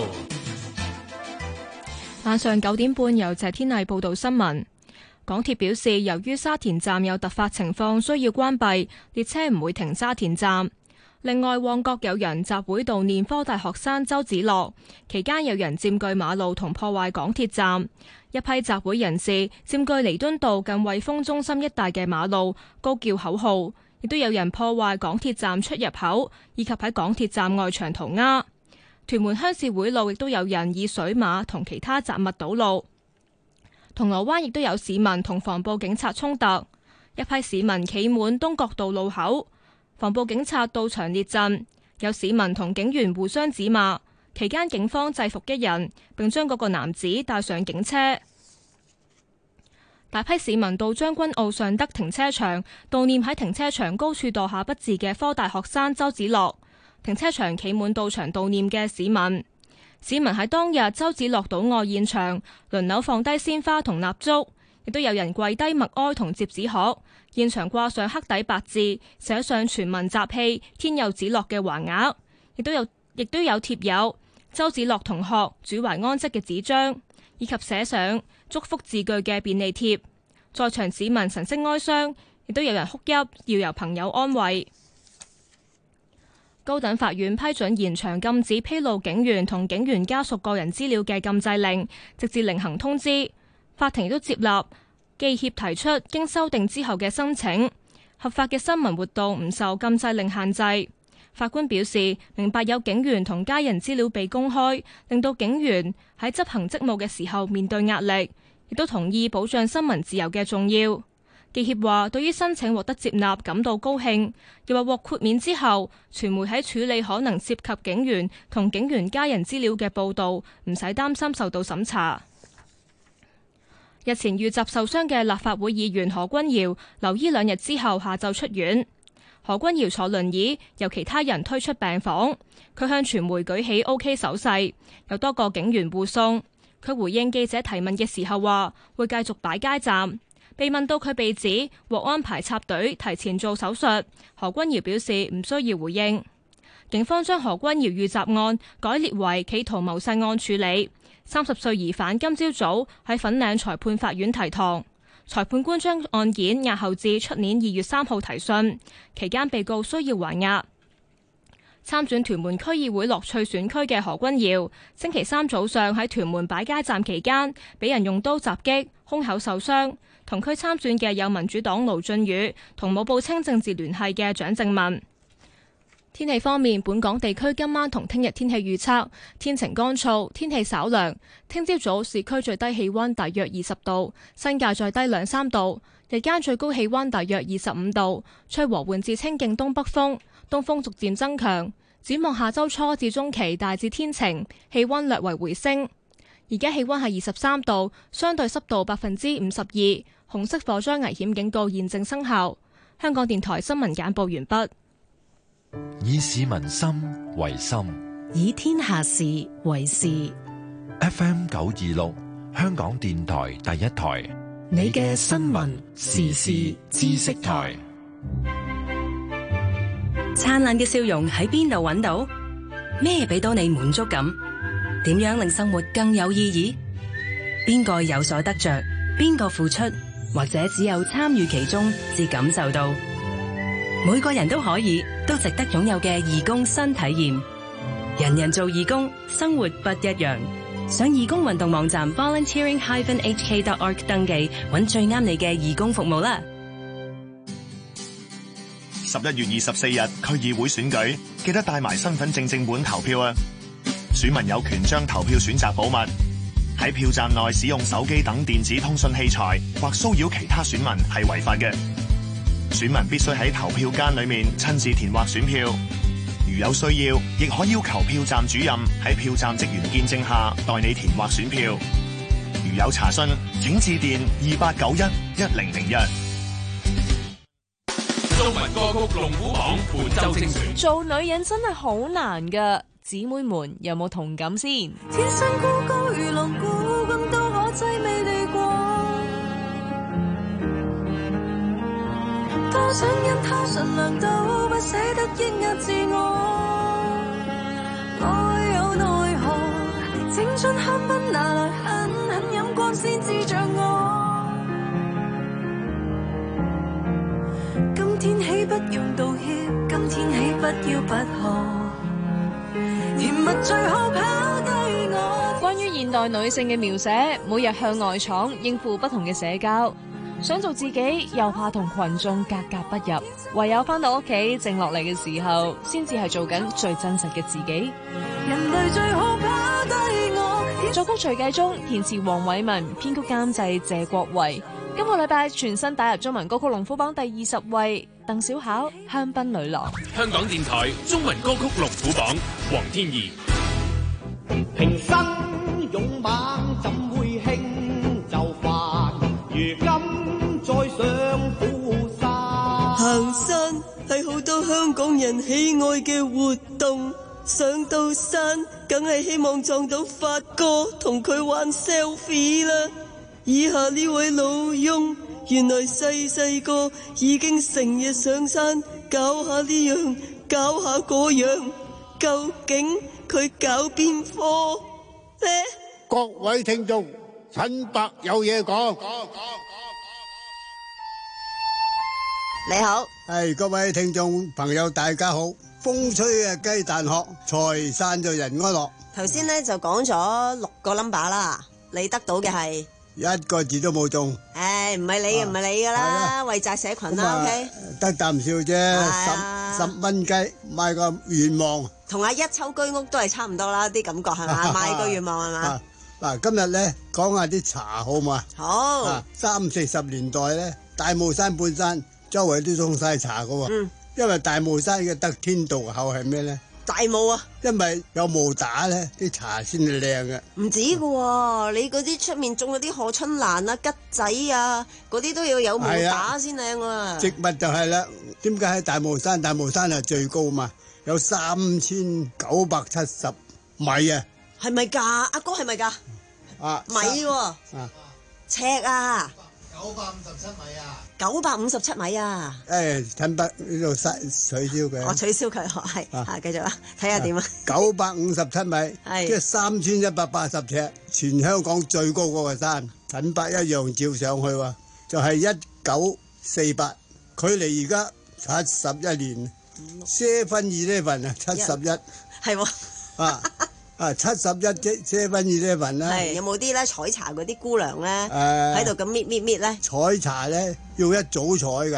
晚上九點半，由謝天麗報道新聞。港鐵表示，由於沙田站有突發情況需要關閉，列車唔會停沙田站。另外，旺角有人集會悼念科大學生周梓樂，期間有人佔據馬路同破壞港鐵站。一批集會人士佔據彌敦道近惠豐中心一帶嘅馬路，高叫口號，亦都有人破壞港鐵站出入口，以及喺港鐵站外牆塗鴉。屯門鄉事會路亦都有人以水馬同其他雜物堵路。銅鑼灣亦都有市民同防暴警察衝突，一批市民企滿東角道路口，防暴警察到場列陣，有市民同警員互相指罵，期間警方制服一人，並將嗰個男子帶上警車。大批市民到將軍澳尚德停車場悼念喺停車場高處墮下不治嘅科大學生周梓樂，停車場企滿到場悼念嘅市民。市民喺當日周梓樂倒卧現場輪流放低鮮花同蠟燭，亦都有人跪低默哀同摺紙鶴。現場掛上黑底白字寫上全民集氣天佑梓樂嘅橫額，亦都有亦都有貼有周梓樂同學主懷安息嘅紙張，以及寫上祝福字句嘅便利貼。在場市民神色哀傷，亦都有人哭泣，要由朋友安慰。高等法院批准延長禁止披露警員同警員家屬個人資料嘅禁制令，直至另行通知。法庭亦都接納記協提出經修訂之後嘅申請，合法嘅新聞活動唔受禁制令限制。法官表示，明白有警員同家人資料被公開，令到警員喺執行職務嘅時候面對壓力，亦都同意保障新聞自由嘅重要。記協話對於申請獲得接納感到高興，又話獲豁免之後，傳媒喺處理可能涉及警員同警員家人資料嘅報導，唔使擔心受到審查。日前遇襲受傷嘅立法會議員何君堯留醫兩日之後下晝出院。何君堯坐輪椅，由其他人推出病房，佢向傳媒舉起 OK 手勢，有多個警員護送。佢回應記者提問嘅時候話，會繼續擺街站。被問到佢被指獲安排插隊提前做手術，何君堯表示唔需要回應。警方將何君堯遇襲案改列為企圖謀殺案處理。三十歲疑犯今朝早喺粉嶺裁判法院提堂，裁判官將案件押後至出年二月三號提訊，期間被告需要還押。參選屯門區議會樂趣選區嘅何君堯，星期三早上喺屯門擺街站期間，俾人用刀襲擊，胸口受傷。同區參選嘅有民主黨盧俊宇同冇報稱政治聯繫嘅蔣正文。 天氣方面，本港地區今晚同聽日天氣預測，天晴乾燥，天氣稍涼。聽朝早市區最低氣溫大約二十度，新界再低兩三度。日間最高氣溫大約二十五度，吹和緩至清勁東北風，東風逐漸增強。展望下周初至中期大致天晴，氣溫略為回升。而家氣溫係二十三度，相對濕度百分之五十二，紅色火災危險警告現正生效。香港電台新聞簡報完畢。 以市民心為心， 以天下事為事。 F M 九二六，香港電台第一台， 你嘅新聞時事知識台。 燦爛嘅笑容喺邊度揾到？咩俾到你滿足感？點樣令生活更有意義？邊個有所得着？邊個付出？或者只有參與其中，至感受到。每個人都可以，都值得擁有嘅義工新體驗。人人做義工，生活不一樣。上義工運動網站 volunteering dash h k dot org 登記，揾最啱你嘅義工服務啦。 十一月二十四日區議會選舉，記得帶埋身份證正本投票啊！選民有權將投票選擇保密，喺票站內使用手機等電子通訊器材或騷擾其他選民係違法嘅。選民必須喺投票間裏面親自填劃選票，如有需要，亦可要求票站主任喺票站職員見證下代你填劃選票。如有查詢，請致電二八九一一零零一。 中文歌曲龍虎榜本周精選。 做女人真係好難噶，姊妹們有冇同感先？ 天生孤高如龍鼓，咁都可凄美地過。多想因他純良到不捨得抑壓自我，愛有奈何，青春香檳拿來狠狠飲光先知像我。今天起不用道歉，今天起不要不可，甜蜜最好拋低我。 關於現代女性嘅描寫，每日向外闖，應付不同嘅社交。想做自己，又怕同群眾格格不入，唯有翻到屋企靜落嚟嘅時候，先至係做緊最真實嘅自己。 人類最好拋低我。 作曲徐繼忠，填詞黃偉文，編曲監製謝國維。今個禮拜全新打入中文歌曲龍虎榜第二十位，鄧小巧《香檳女郎》。 香港電台中文歌曲龍虎榜，黃天怡。 平生勇猛怎會輕就犯？如今再上虎山。 行山係好多香港人喜愛嘅活動，上到山梗係希望撞到發哥同佢玩 selfie 啦。以下呢位老翁，原來細細個已經成日上山搞下呢樣搞下嗰樣，究竟佢搞邊科呢？ 各位聽眾，陳伯有嘢講。 你好， 係各位聽眾朋友，大家好。風吹嘅雞蛋殼，財散就人安樂。 頭先咧就講咗六個 number 啦，你得到嘅係一個字都冇中。 誒，唔係你唔係你噶啦，為宅社群啦 ，OK。 得啖笑啫，十十蚊雞買個願望。 同阿一抽居屋都係差唔多啦，啲感覺係嘛？買個願望係嘛？ 嗱，今日咧講下啲茶好嘛？ 好。 三四十年代咧，大帽山半山周圍都種晒茶噶喎。嗯。因為大帽山嘅得天獨厚係咩咧？ 大霧啊！ 因為有霧打咧，啲茶先係靚嘅。 唔止噶，你嗰啲出面種嗰啲賀春蘭啊、桔仔啊，嗰啲都要有霧打先靚啊。 植物就係啦，點解喺大帽山？大帽山係最高嘛，有三千九百七十米啊！ 係咪噶？阿哥係咪噶？ 啊， 米喎，啊，尺啊！ 九百五十七米啊！ 九百五十七米啊！ 誒，陳伯呢度取消佢。 我取消佢，係啊，繼續啊，睇下點啊！ 九百五十七米， 係即係三千一百八十尺，全香港最高嗰個山。陳伯一樣照上去喎，就係一九四八，距離而家七十一年。seven eleven啊，七十一。 係喎。 啊。啊，七十一即七分二呢份啦。 係有冇啲咧採茶嗰啲姑娘咧喺度咁搣搣搣咧？ 採茶咧要一早採㗎，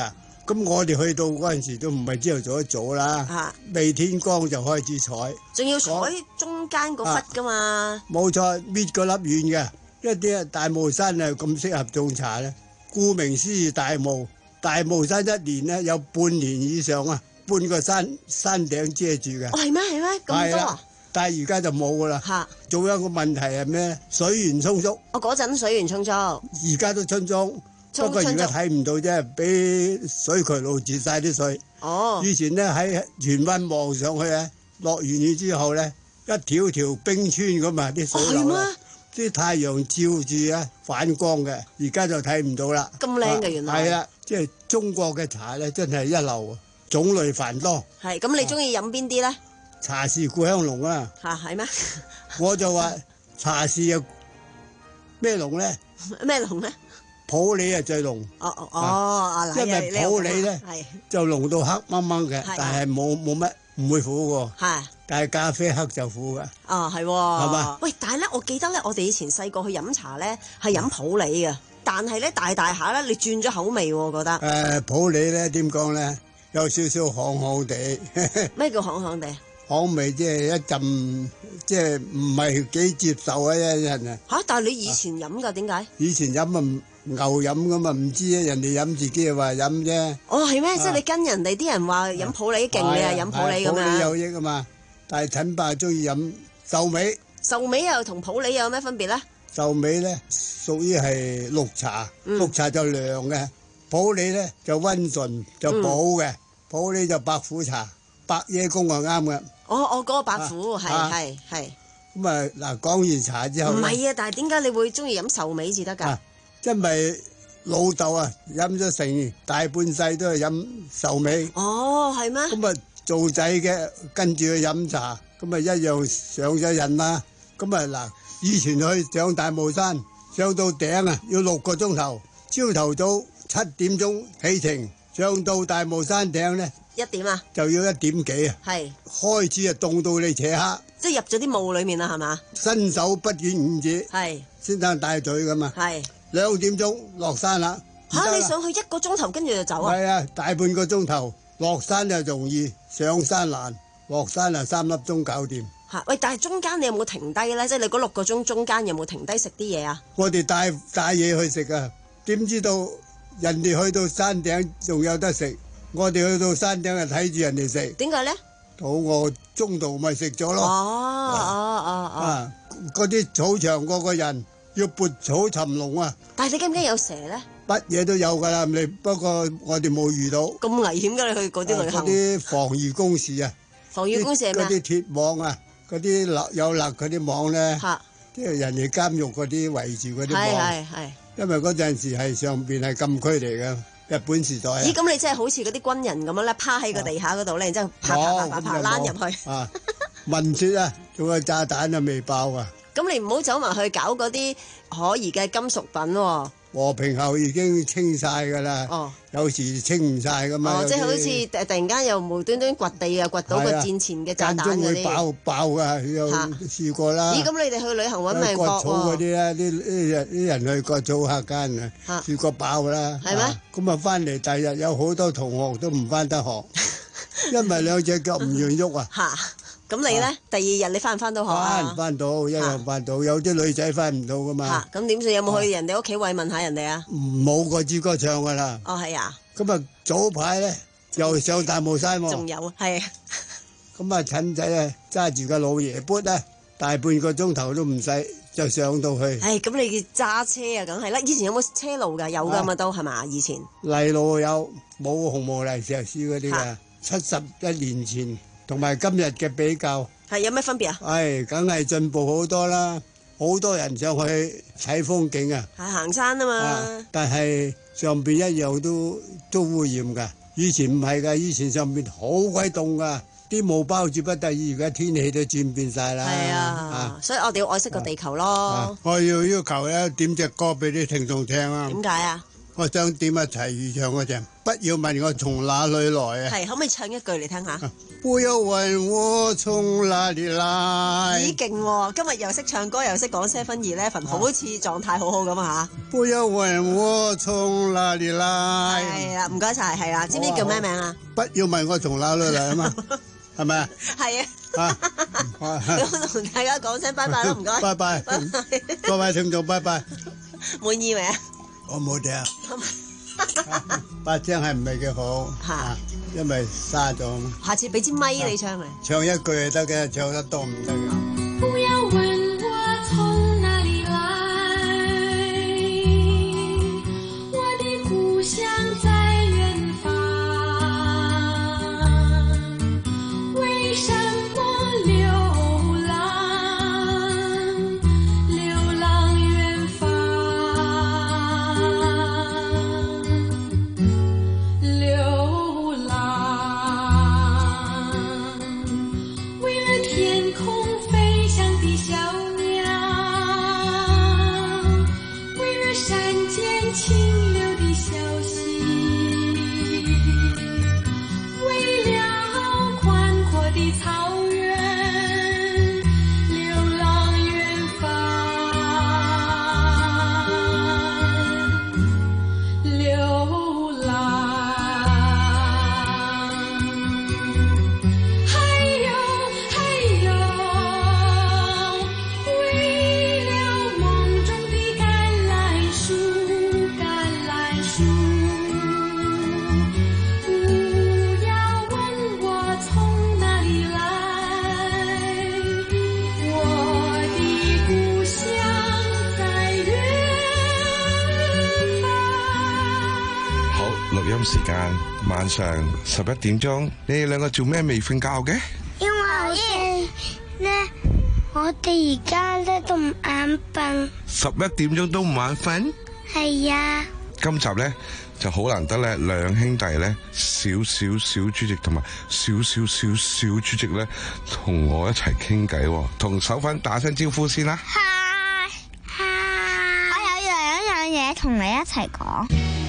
咁我哋去到嗰陣時都唔係朝頭早一早啦，未天光就開始採， 仲要採中間嗰忽噶嘛？ 冇錯，搣嗰粒圓嘅，一啲大帽山啊咁適合種茶咧。顧名思義，大帽大帽山一年咧有半年以上啊，半個山山頂遮住嘅。 哦，係咩？係咩？咁多啊？ 但係而家就冇噶啦。嚇！仲有一個問題係咩？水源充足。 我嗰陣水源充足。 而家都充足。不過而家睇唔到啫，俾水渠路截晒啲水。 哦， 以前咧喺荃灣望上去咧，落完雨之後咧，一條條冰川咁啊，啲水流啊，啲太陽照住啊，反光嘅。而家就睇唔到啦。 咁靚嘅原來。 係啦，即係中國嘅茶咧，真係一流，種類繁多。 係，咁你中意飲邊啲咧？ 茶是故鄉濃啊。 嚇係咩？ 我就話茶是啊，咩濃咧？ 咩濃咧？ 普洱啊最濃， 哦哦哦， 因為普洱咧就濃到黑掹掹嘅，但係冇冇乜唔會苦嘅，係，但係咖啡黑就苦嘅。 哦係，係嘛？喂，但係咧，我記得咧，我哋以前細個去飲茶咧係飲普洱嘅，但係咧大大下咧你轉咗口味，我覺得。 誒，普洱咧點講咧？有少少巷巷地。 咩叫巷巷地？ 巷味即係一陣，即係唔係幾接受啊！一人啊。 嚇！但係你以前飲㗎，點解？ 以前飲啊。牛飲咁嘛，唔知啊，人哋飲自己又話飲啫。 哦，係咩？即係你跟人哋啲人話飲普洱勁，你係飲普洱咁樣。 普洱有益啊嘛，但係陳伯中意飲壽眉。 壽眉又同普洱有咩分別咧？ 壽眉咧屬於係綠茶，綠茶就涼嘅；普洱咧就溫順就補嘅，普洱就白虎茶，白野公啊啱嘅。 哦哦，嗰個白虎係係係。 咁啊嗱，講完茶之後。 唔係啊，但係點解你會中意飲壽眉至得㗎？ 因為老豆啊飲咗成大半世都係飲壽眉。 哦，係咩？ 咁啊做仔嘅跟住去飲茶，咁啊一樣上咗癮啦。咁啊嗱，以前去上大帽山，上到頂啊要六個鐘頭，朝頭早七點鐘起程，上到大帽山頂咧一點啊， 就要一點幾啊。係開始啊凍到你扯黑， 即係入咗啲霧裡面啦，係嘛？ 伸手不見五指， 係先生帶隊噶嘛。係。兩點鐘落山啦！ 嚇，你上去一個鐘頭，跟住就走啊？ 係啊，大半個鐘頭落山就容易，上山難。落山啊，三粒鐘搞掂。 嚇！喂，但係中間你有冇停低咧？即係你嗰六個鐘中間有冇停低食啲嘢啊？ 我哋帶帶嘢去食啊！點知道人哋去到山頂仲有得食，我哋去到山頂就睇住人哋食。 點解咧？ 肚餓，中途咪食咗咯。 哦哦哦哦！ 啊，嗰啲草場嗰個人。要撥草尋龍啊！ 但係你驚唔驚有蛇咧？ 乜嘢都有㗎啦，你不過我哋冇遇到。 咁危險㗎！你去嗰啲旅行。 嗰啲防禦工事啊， 防禦工事係咩啊？ 嗰啲鐵網啊，嗰啲勒有勒嗰啲網咧，即係人哋監獄嗰啲圍住嗰啲網。係係係。因為嗰陣時係上邊係禁區嚟嘅，日本時代。 咦？咁你真係好似嗰啲軍人咁樣咧，趴喺個地下嗰度咧，然之後爬爬爬爬爬躝入去。 啊！聞説啊，仲有炸彈啊未爆啊！ 咁你唔好走埋去搞嗰啲可疑嘅金屬品喎、哦。 和平後已經清晒㗎啦。哦。有時清唔晒㗎嘛。 哦，即係好似突然間又無端端掘地啊，掘到個戰前嘅炸彈嗰啲。間中會爆爆㗎，有試過啦。 咦？咁你哋去旅行揾命搏喎。 割草嗰啲咧，啲啲人啲人去割草客間啊，試過爆啦。 係咩？ 咁啊，翻嚟第日有好多同學都唔翻得學，因為兩隻腳唔願喐啊。 嚇！咁你咧？第二日你翻唔翻到學啊？ 翻唔翻到，一樣翻到。有啲女仔翻唔到噶嘛。 嚇！咁點算？有冇去人哋屋企慰問下人哋啊？ 冇個支歌唱噶啦。 哦，係啊。 咁啊，早排咧又上大帽山喎。 仲有啊，係。 咁啊，陳仔啊揸住個老爺砵咧，大半個鐘頭都唔使就上到去。 唉，咁你揸車啊，梗係啦。以前有冇車路㗎？有㗎嘛都係嘛？以前。 泥路有，冇紅毛泥石屎嗰啲㗎。七十一年前。同埋今日嘅比較係有咩分別啊？ 係梗係進步好多啦，好多人上去睇風景啊！ 係行山啊嘛！ 啊但係上邊一樣都都污染㗎。以前唔係㗎，以前上邊好鬼凍㗎，啲霧包住不得已，而家天氣都轉變晒啦。 係啊，啊所以我哋要愛惜個地球咯。啊啊、我要要求咧點隻歌俾啲聽眾聽啊！ 點解啊？ 我想點一齊預唱嗰隻，不要問我從哪裏來啊！ 係，可唔可以唱一句嚟聽下？ 不要問我從哪裏來。 咦，勁喎！今日又識唱歌，又識講 Seven Eleven，好似狀態好好咁啊嚇！ 不要問我從哪裏來。 係啊，唔該晒，係啊，知唔知叫咩名啊？ 不要問我從哪裏來啊嘛，係咪啊？ 係啊。咁同大家講聲拜拜啦，唔該。 拜拜，各位聽眾拜拜。 滿意未啊？ 我冇聽，把聲係唔係幾好，啊，因為沙咗。 下次俾支咪你唱嚟。 唱一句係得嘅，唱得多唔得嘅。 不要問我從哪裡來，我的故鄉在遠方，為什麼流浪，流浪遠方，流浪，為了天空飛翔的小鳥，為了山間清流的小溪，為了寬闊的草原，流浪遠方，流浪。還有還有，為了夢中的橄欖樹，橄欖樹，不要問我從哪裡來，我的故鄉在遠方。 好，錄音時間晚上十一點鐘，你哋兩個做咩未瞓覺嘅？ 因為我哋咧，我哋而家咧都唔眼瞓。 十一點鐘都唔眼瞓？ 係呀。 今集咧就好難得咧，兩兄弟咧，少少小主席同埋少少少小主席咧，同我一齊傾偈，同手粉打聲招呼先啦。 嗨嗨，我有兩樣嘢同你一齊講。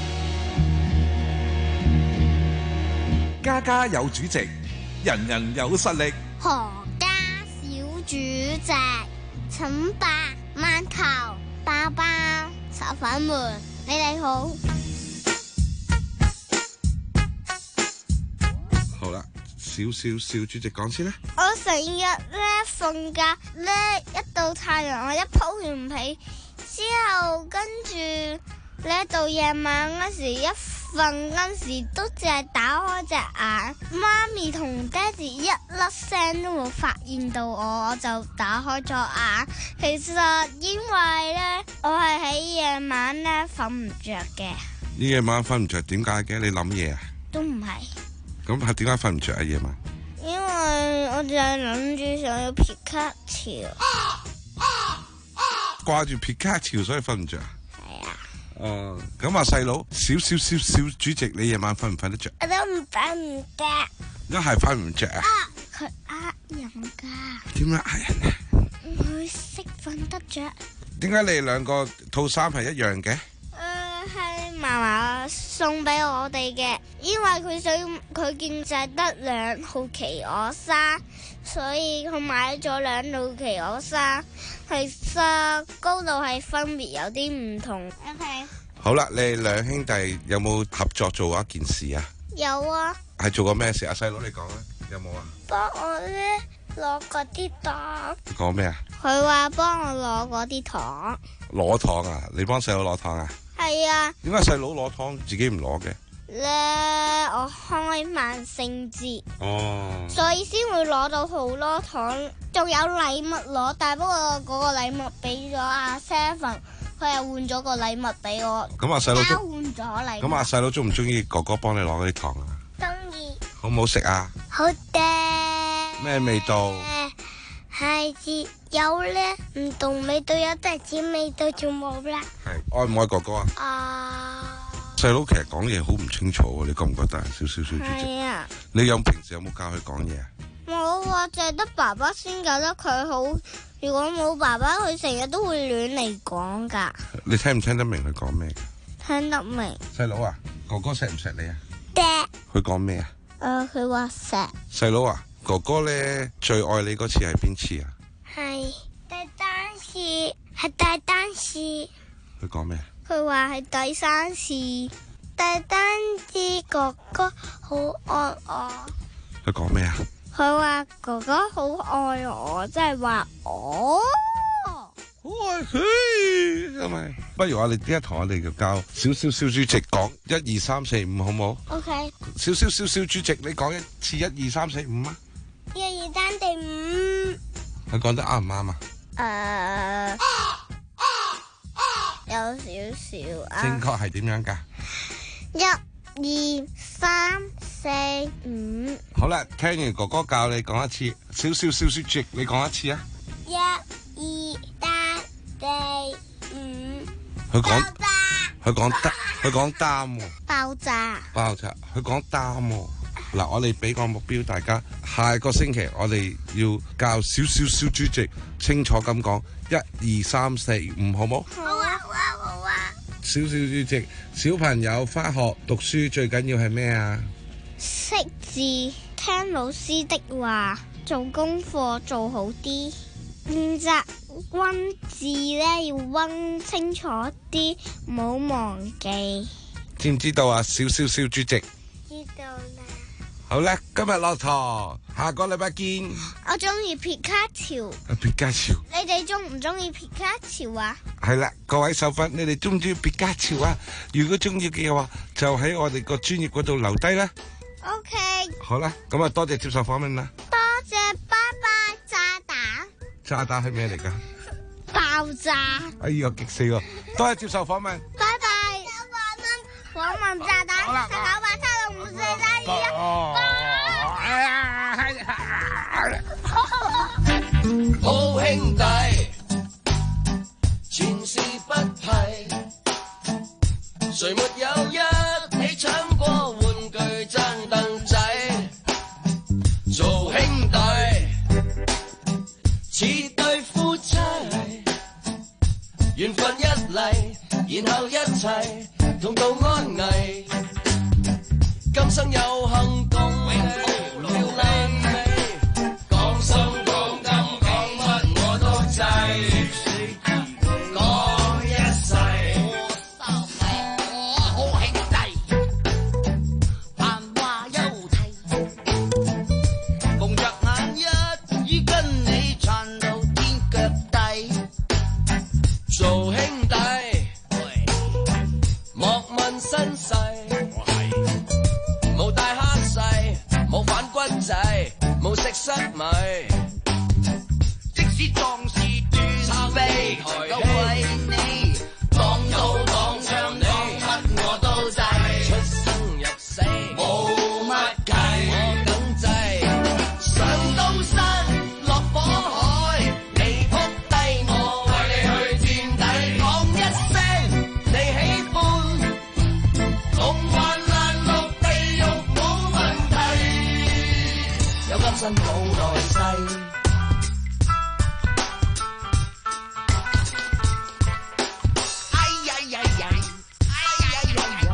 家家有主席，人人有實力。 何家小主席，請把饅頭、包包、手粉們，你哋好。 好啦，少少小主席講先啦。 我成日咧瞓覺咧，一到太陽我一鋪完被之後，跟住咧到夜晚嗰時一瞓嗰時都淨係打開隻眼，媽咪同爹哋一粒聲都冇發現到我，我就打開咗眼。其實因為咧，我係喺夜晚咧瞓唔着嘅。 呢夜晚瞓唔着，點解嘅？你諗嘢啊？ 都唔係。 咁係點解瞓唔着啊？夜晚？ 因為我就係諗住想要皮卡丘。 掛住皮卡丘，所以瞓唔着。 係啊。 哦，咁話細佬，少少少小主席，你夜晚瞓唔瞓得着？ 我都唔瞓唔得。 一係瞓唔着啊？ 佢呃人噶。 點樣呃人啊？ 佢識瞓得着。 點解你哋兩個套衫係一樣嘅？ 誒、呃，係嫲嫲送俾我哋嘅，因為佢想佢見就係得兩套企鵝衫，所以佢買咗兩套企鵝衫。其實高度係分別有啲唔同。OK。 好啦，你哋兩兄弟有冇合作做過一件事啊？ 有啊。 係做過咩事啊？細佬你講啦，有冇啊？ 幫我咧攞嗰啲糖。 講咩啊？ 佢話幫我攞嗰啲糖。 攞糖啊？你幫細佬攞糖啊？ 係啊。 點解細佬攞糖自己唔攞嘅？ 咧，我開萬聖節， 哦， 所以先會攞到好多糖，仲有禮物攞，但係不過嗰個禮物俾咗阿 Seven，佢又換咗個禮物俾我。 咁阿細佬交換咗禮物。 咁阿細佬中唔中意哥哥幫你攞嗰啲糖啊？ 中意。 好唔好食啊？ 好嘅。 咩味道？ 係節有咧，唔同味道，有啲甜味道就冇啦。 係愛唔愛哥哥啊？ 啊。 細佬其實講嘢好唔清楚喎，你覺唔覺得？少少少主席。 係啊。 你有平時有冇教佢講嘢啊？ 冇啊，淨係得爸爸先教得佢好。如果冇爸爸，佢成日都會亂嚟講噶。 你聽唔聽得明佢講咩？ 向立明。 細佬啊，哥哥錫唔錫你啊？ 爹。 佢講咩啊？ 誒，佢話錫。 細佬啊，哥哥咧最愛你嗰次係邊次啊？ 係第單次，係第單次。 佢講咩啊？ 佢話係第三次，第單次哥哥好愛我。 佢講咩啊？ 佢話哥哥好愛我，即係話我好愛佢，係咪？不如我哋呢一堂我哋就教少少小主席講一二三四五，好唔好 ？OK。 少少少小主席，你講一次一二三四五啊！ 一二三四五。 佢講得啱唔啱啊？誒，有少少啊。 正確係點樣噶？ 一二三四五。 好啦，聽完哥哥教你講一次，少少小主席，你講一次啊！ 一二三四五。 佢講，佢講得，佢講擔喎。 爆炸。 爆炸，佢講擔喎。嗱，我哋俾個目標大家，下個星期我哋要教少少小主席，清楚咁講，一二三四五，好冇？ 好啊，好啊，好啊。 少少主席，小朋友返學讀書最緊要係咩啊？ 識字，聽老師的話，做功課做好啲，練習溫字咧要溫清楚啲，唔好忘記。 知唔知道啊？少少小主席。知道啦。 好啦，今日落堂，下個禮拜見。 我中意皮卡丘。 皮卡丘。 你哋中唔中意皮卡丘啊？ 係啦，各位受訓，你哋中唔中意皮卡丘啊？如果中意嘅話，就喺我哋個專頁嗰度留低啦。 OK。 好啦，咁啊多謝接受訪問啦。 多謝，拜拜，炸彈。 炸彈係咩嚟噶？ 爆炸。 哎呀，激死我！多謝接受訪問。 拜拜。訪問炸彈。 好啦。 九八七六五四三二一。 好兄弟，前事不提，誰沒有一起搶過玩具爭凳仔？做兄弟似對夫妻，緣分一嚟，然後一齊同度安危，今生有幸共你聊靚味，講心講金講乜我都制，講一世好兄弟，繁華休題，逢着眼一於跟你撐到天腳底，做兄弟莫問身世。冇大黑勢，冇反骨仔，冇食失米。即使壯士斷臂，都為你當刀當槍，講乜我都制。出生入死冇乜計，我梗制。上刀山落火海，你撲低我，為你去墊底。講一聲你喜歡，痛患難落地獄冇問題，有今生冇來世。哎呀呀呀，哎呀呀呀，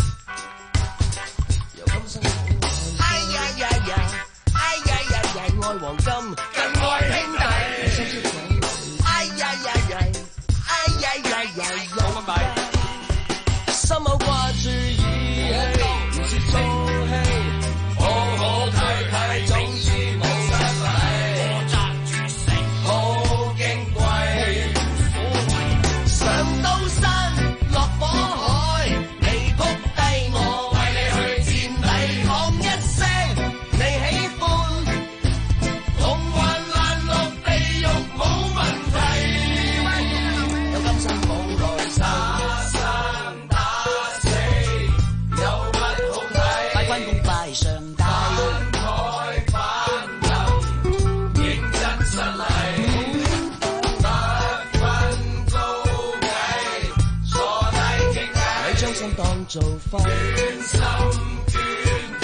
有今生冇來世。哎呀呀呀，哎呀呀呀，愛黃金更愛兄弟。哎呀呀呀，哎呀呀呀，有乜咪？心口掛住義氣，唔是做戲，好好睇睇，總之冇失禮。我揸住食，好矜貴，上刀山落火海，你撲低我，為你去墊底。講一聲你喜歡，痛患難落地獄冇問題，有今生冇來世。上帝開翻頭，認真實禮，不分高低，坐低傾偈，你將心當做肺，捐心捐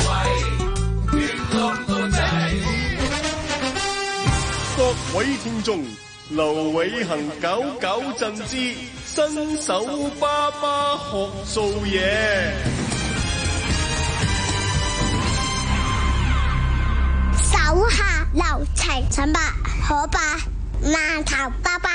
肺，捐窿都制。 各位聽眾， 劉偉恒搞搞震之新手爸爸學做嘢。 手下留情，陳伯可伯饅頭包包。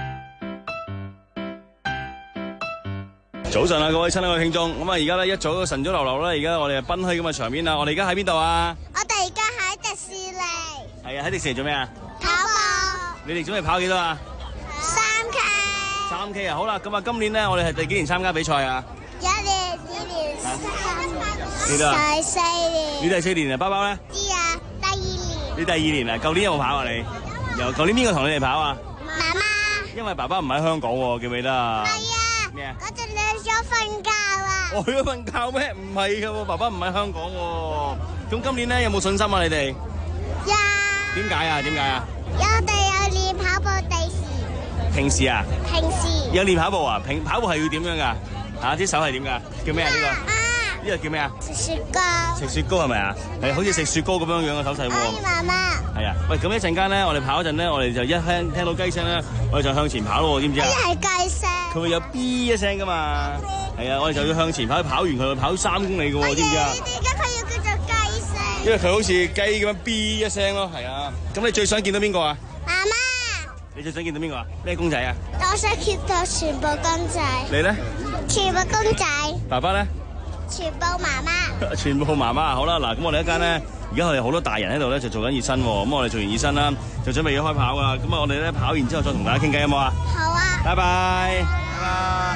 早晨啊，各位親愛嘅聽眾，咁啊而家咧一早晨早流流咧，而家我哋係奔去咁嘅場面啦。我哋而家喺邊度啊？ 我哋而家喺迪士尼。 係啊，喺迪士尼做咩啊？ 跑步。 你哋準備跑幾多啊？ 三 K。 三 K 啊，好啦，咁啊今年咧我哋係第幾年參加比賽啊？ 一年、二年、三年。 幾多啊？ 第四年。 你第四年啊？包包咧？ 知啊，第二年。 你第二年啊？舊年有冇跑啊你？有。舊年邊個同你哋跑啊？ 媽媽。 因為爸爸唔喺香港喎，記唔記得啊？ 係啊。 咩啊？ 嗰陣你去咗瞓覺啊？ 我去咗瞓覺咩？唔係㗎喎，爸爸唔喺香港喎。咁今年咧有冇信心啊？你哋？ 有。 點解啊？點解啊？ 我哋有練跑步地時。 平時啊？ 平時。 有練跑步啊？平跑步係要點樣㗎？嚇啲手係點㗎？叫咩啊？呢個？呢個叫咩啊？ 食雪糕。 食雪糕係咪啊？係好似食雪糕咁樣樣嘅手勢喎。 媽媽。 係啊，喂，咁一陣間咧，我哋跑嗰陣咧，我哋就一聽聽到雞聲咧，我哋就向前跑咯，知唔知啊？ 呢係雞聲。 佢會有 B 一聲噶嘛？係啊，我哋就要向前跑，跑完佢會跑三公里嘅喎，知唔知啊？ 點解佢要叫做雞聲？ 因為佢好似雞咁樣 B 一聲咯，係啊。咁你最想見到邊個啊？ 媽媽。 你最想見到邊個啊？咩公仔啊？ 我想見到全部公仔。 你咧？ 全部公仔。 爸爸咧？ 全部媽媽。 全部媽媽，好啦，嗱，咁我哋一間咧，而家我哋好多大人喺度咧，就做緊熱身喎。咁我哋做完熱身啦，就準備要開跑噶啦。咁啊，我哋咧跑完之後再同大家傾偈，好冇啊？ 好啊。 拜拜。拜拜。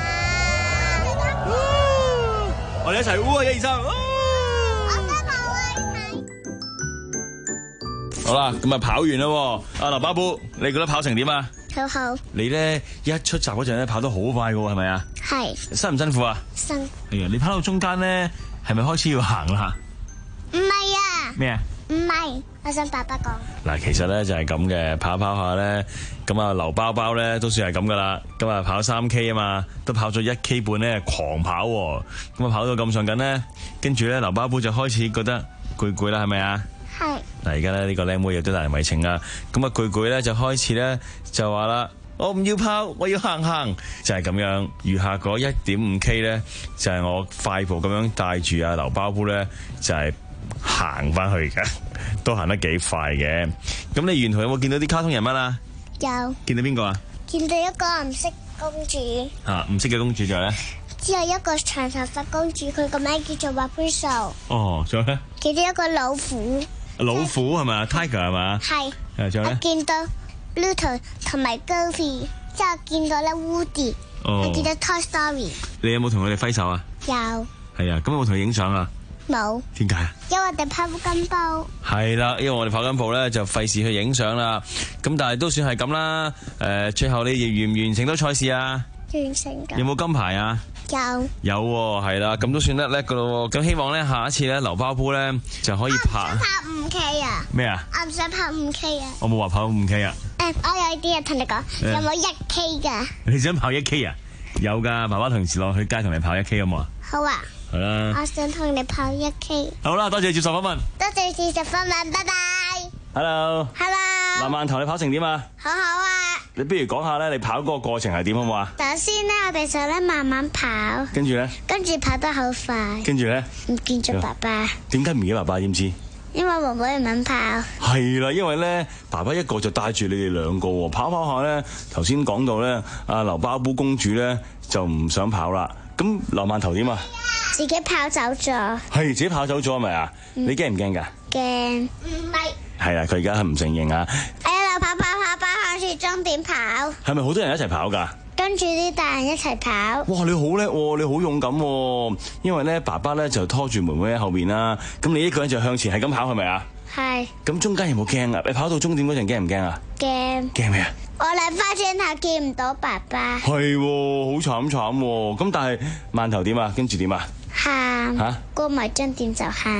我哋一齊烏啊！一二三。好啦，咁啊跑完啦。阿劉巴布，你覺得跑成點啊？ 好好。 你咧一出閘嗰陣咧跑得好快噶喎，係咪啊？ 係。 辛唔辛苦啊？ 辛。 係啊，你跑到中間咧，係咪開始要行啦？ 唔係啊。 咩啊？ 唔係，我想爸爸講。 嗱，其實咧就係咁嘅，跑跑下咧，咁啊劉包包咧都算係咁噶啦。咁啊跑三 K 啊嘛，都跑咗一 K 半咧，狂跑。咁啊跑到咁上緊咧，跟住咧劉包包就開始覺得攰攰啦，係咪啊？係。嗱，而家咧呢個靚妹亦都大人為情啦。咁啊攰攰咧就開始咧就話啦，我唔要跑，我要行行，就係咁樣。餘下嗰一點五 K 咧，就係我快步咁樣帶住阿劉包包咧，就係行翻去嘅，都行得幾快嘅。咁你沿途有冇見到啲卡通人物啊？ 有。見到邊個啊？ 見到一個唔識公主。 啊，唔識嘅公主仲有咧？ 之後一個長頭髮公主，佢個名叫做 Rapunzel。 哦，仲有咧？ 見到一個老虎。 老虎係咪 Tiger 係嘛？係。誒，仲有咧？ 我見到 Pluto 同埋 Goofy，之後見到咧 Woody。哦。我見到 Toy Story。 你有冇同佢哋揮手啊？ 有。 係啊，咁有冇同佢影相啊？ 冇。 點解啊？ 因為我哋跑緊步。係啦，因為我哋跑緊步咧，就費事去影相啦。咁但係都算係咁啦。誒，最後你完唔完成到賽事啊？完成㗎。有冇金牌啊？有。有喎，係啦，咁都算得叻㗎咯。咁希望咧，下一次咧，劉包包咧就可以跑。 我唔想跑五 K 啊！ 咩啊？ 我唔想跑五 K 啊！ 我冇話跑五 K 啊。 誒，我有啲嘢同你講，有冇一 K 㗎？ 你想跑一 K 啊？有㗎，爸爸同時落去街同你跑一 K 好冇啊？好啊。係啦。 我想同你跑一 K。 好啦，多謝接受訪問。 多謝接受訪問，拜拜。 Hello。 Hello。 嗱，饅頭你跑成點啊？ 好好啊。 你不如講下咧，你跑嗰個過程係點好唔好啊？ 首先咧，我哋就咧慢慢跑。跟住咧？跟住跑得好快。跟住咧？唔見咗爸爸。點解唔見爸爸？知唔知？因為妹妹唔肯跑。係啦，因為咧，爸爸一個就帶住你哋兩個喎，跑跑下咧，頭先講到咧，阿劉包布公主咧就唔想跑啦。咁劉饅頭點啊？自己跑走咗。係自己跑走咗係咪啊？你驚唔驚㗎？驚。唔係。係啊，佢而家係唔承認啊。哎呀，跑跑跑跑向住終點跑。係咪好多人一齊跑㗎？跟住啲大人一齊跑。哇，你好叻喎，你好勇敢喎。因為咧，爸爸咧就拖住妹妹喺後邊啦。咁你一個人就向前係咁跑係咪啊？係。咁中間有冇驚啊？你跑到終點嗰陣驚唔驚啊？驚。驚咩啊？我嚟翻轉頭見唔到爸爸。係喎，好慘慘喎。咁但係饅頭點啊？跟住點啊？喊。嚇？過埋終點就喊。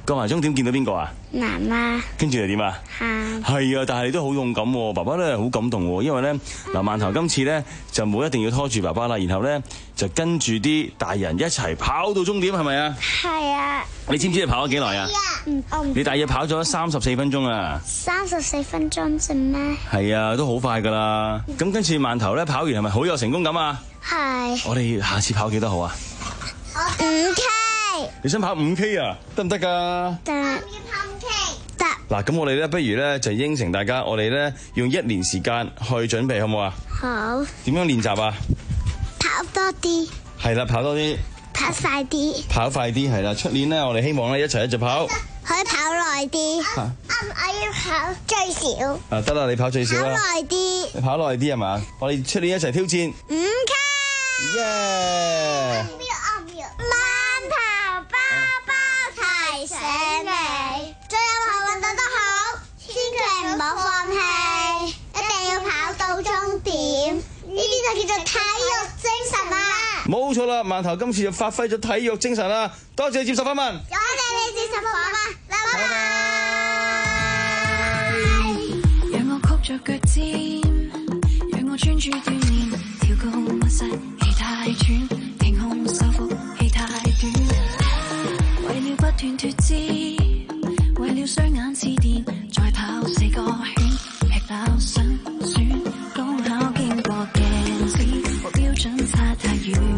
過埋終點見到邊個啊？ 媽媽。 跟住又點啊？ 喊。 係啊，但係你都好勇敢喎，爸爸咧好感動喎，因為咧嗱，饅頭今次咧就冇一定要拖住爸爸啦，然後咧就跟住啲大人一齊跑到終點，係咪啊？ 係啊。 你知唔知你跑咗幾耐啊？ 嗯，我唔。 你大約跑咗三十四分鐘啊？ 三十四分鐘啫咩？ 係啊，都好快噶啦。咁跟住饅頭咧跑完係咪好有成功感啊？ 係。 我哋下次跑幾多好啊？ 五 K。 你想跑五 K 啊？得唔得噶？ 得。要跑五 K。得。 嗱，咁我哋咧不如咧就應承大家，我哋咧用一年時間去準備，好唔好啊？ 好。 點樣練習啊？ 跑多啲。 係啦，跑多啲。 跑快啲。跑快啲係啦，出年咧我哋希望咧一齊一齊跑。 可以跑耐啲。啊，我要跑最少。 啊，得啦，你跑最少啦。 跑耐啲。 你跑耐啲係嘛？我哋出年一齊挑戰。 五 K。 耶！ 饅頭包包提醒你，做任何運動都好，千祈唔好放棄，一定要跑到終點。呢啲就叫做體育精神啦。 冇錯啦，饅頭今次就發揮咗體育精神啦，多謝你接受訪問。 多謝你接受訪問，拜拜。 讓我曲着腳尖，讓我專注鍛鍊，跳高屈膝，氣太喘，平控收腹，氣太短。為了不斷脫脂，為了雙眼似電，再跑四個圈，劈爆辛酸，高考經過鏡子，目標準差太遠。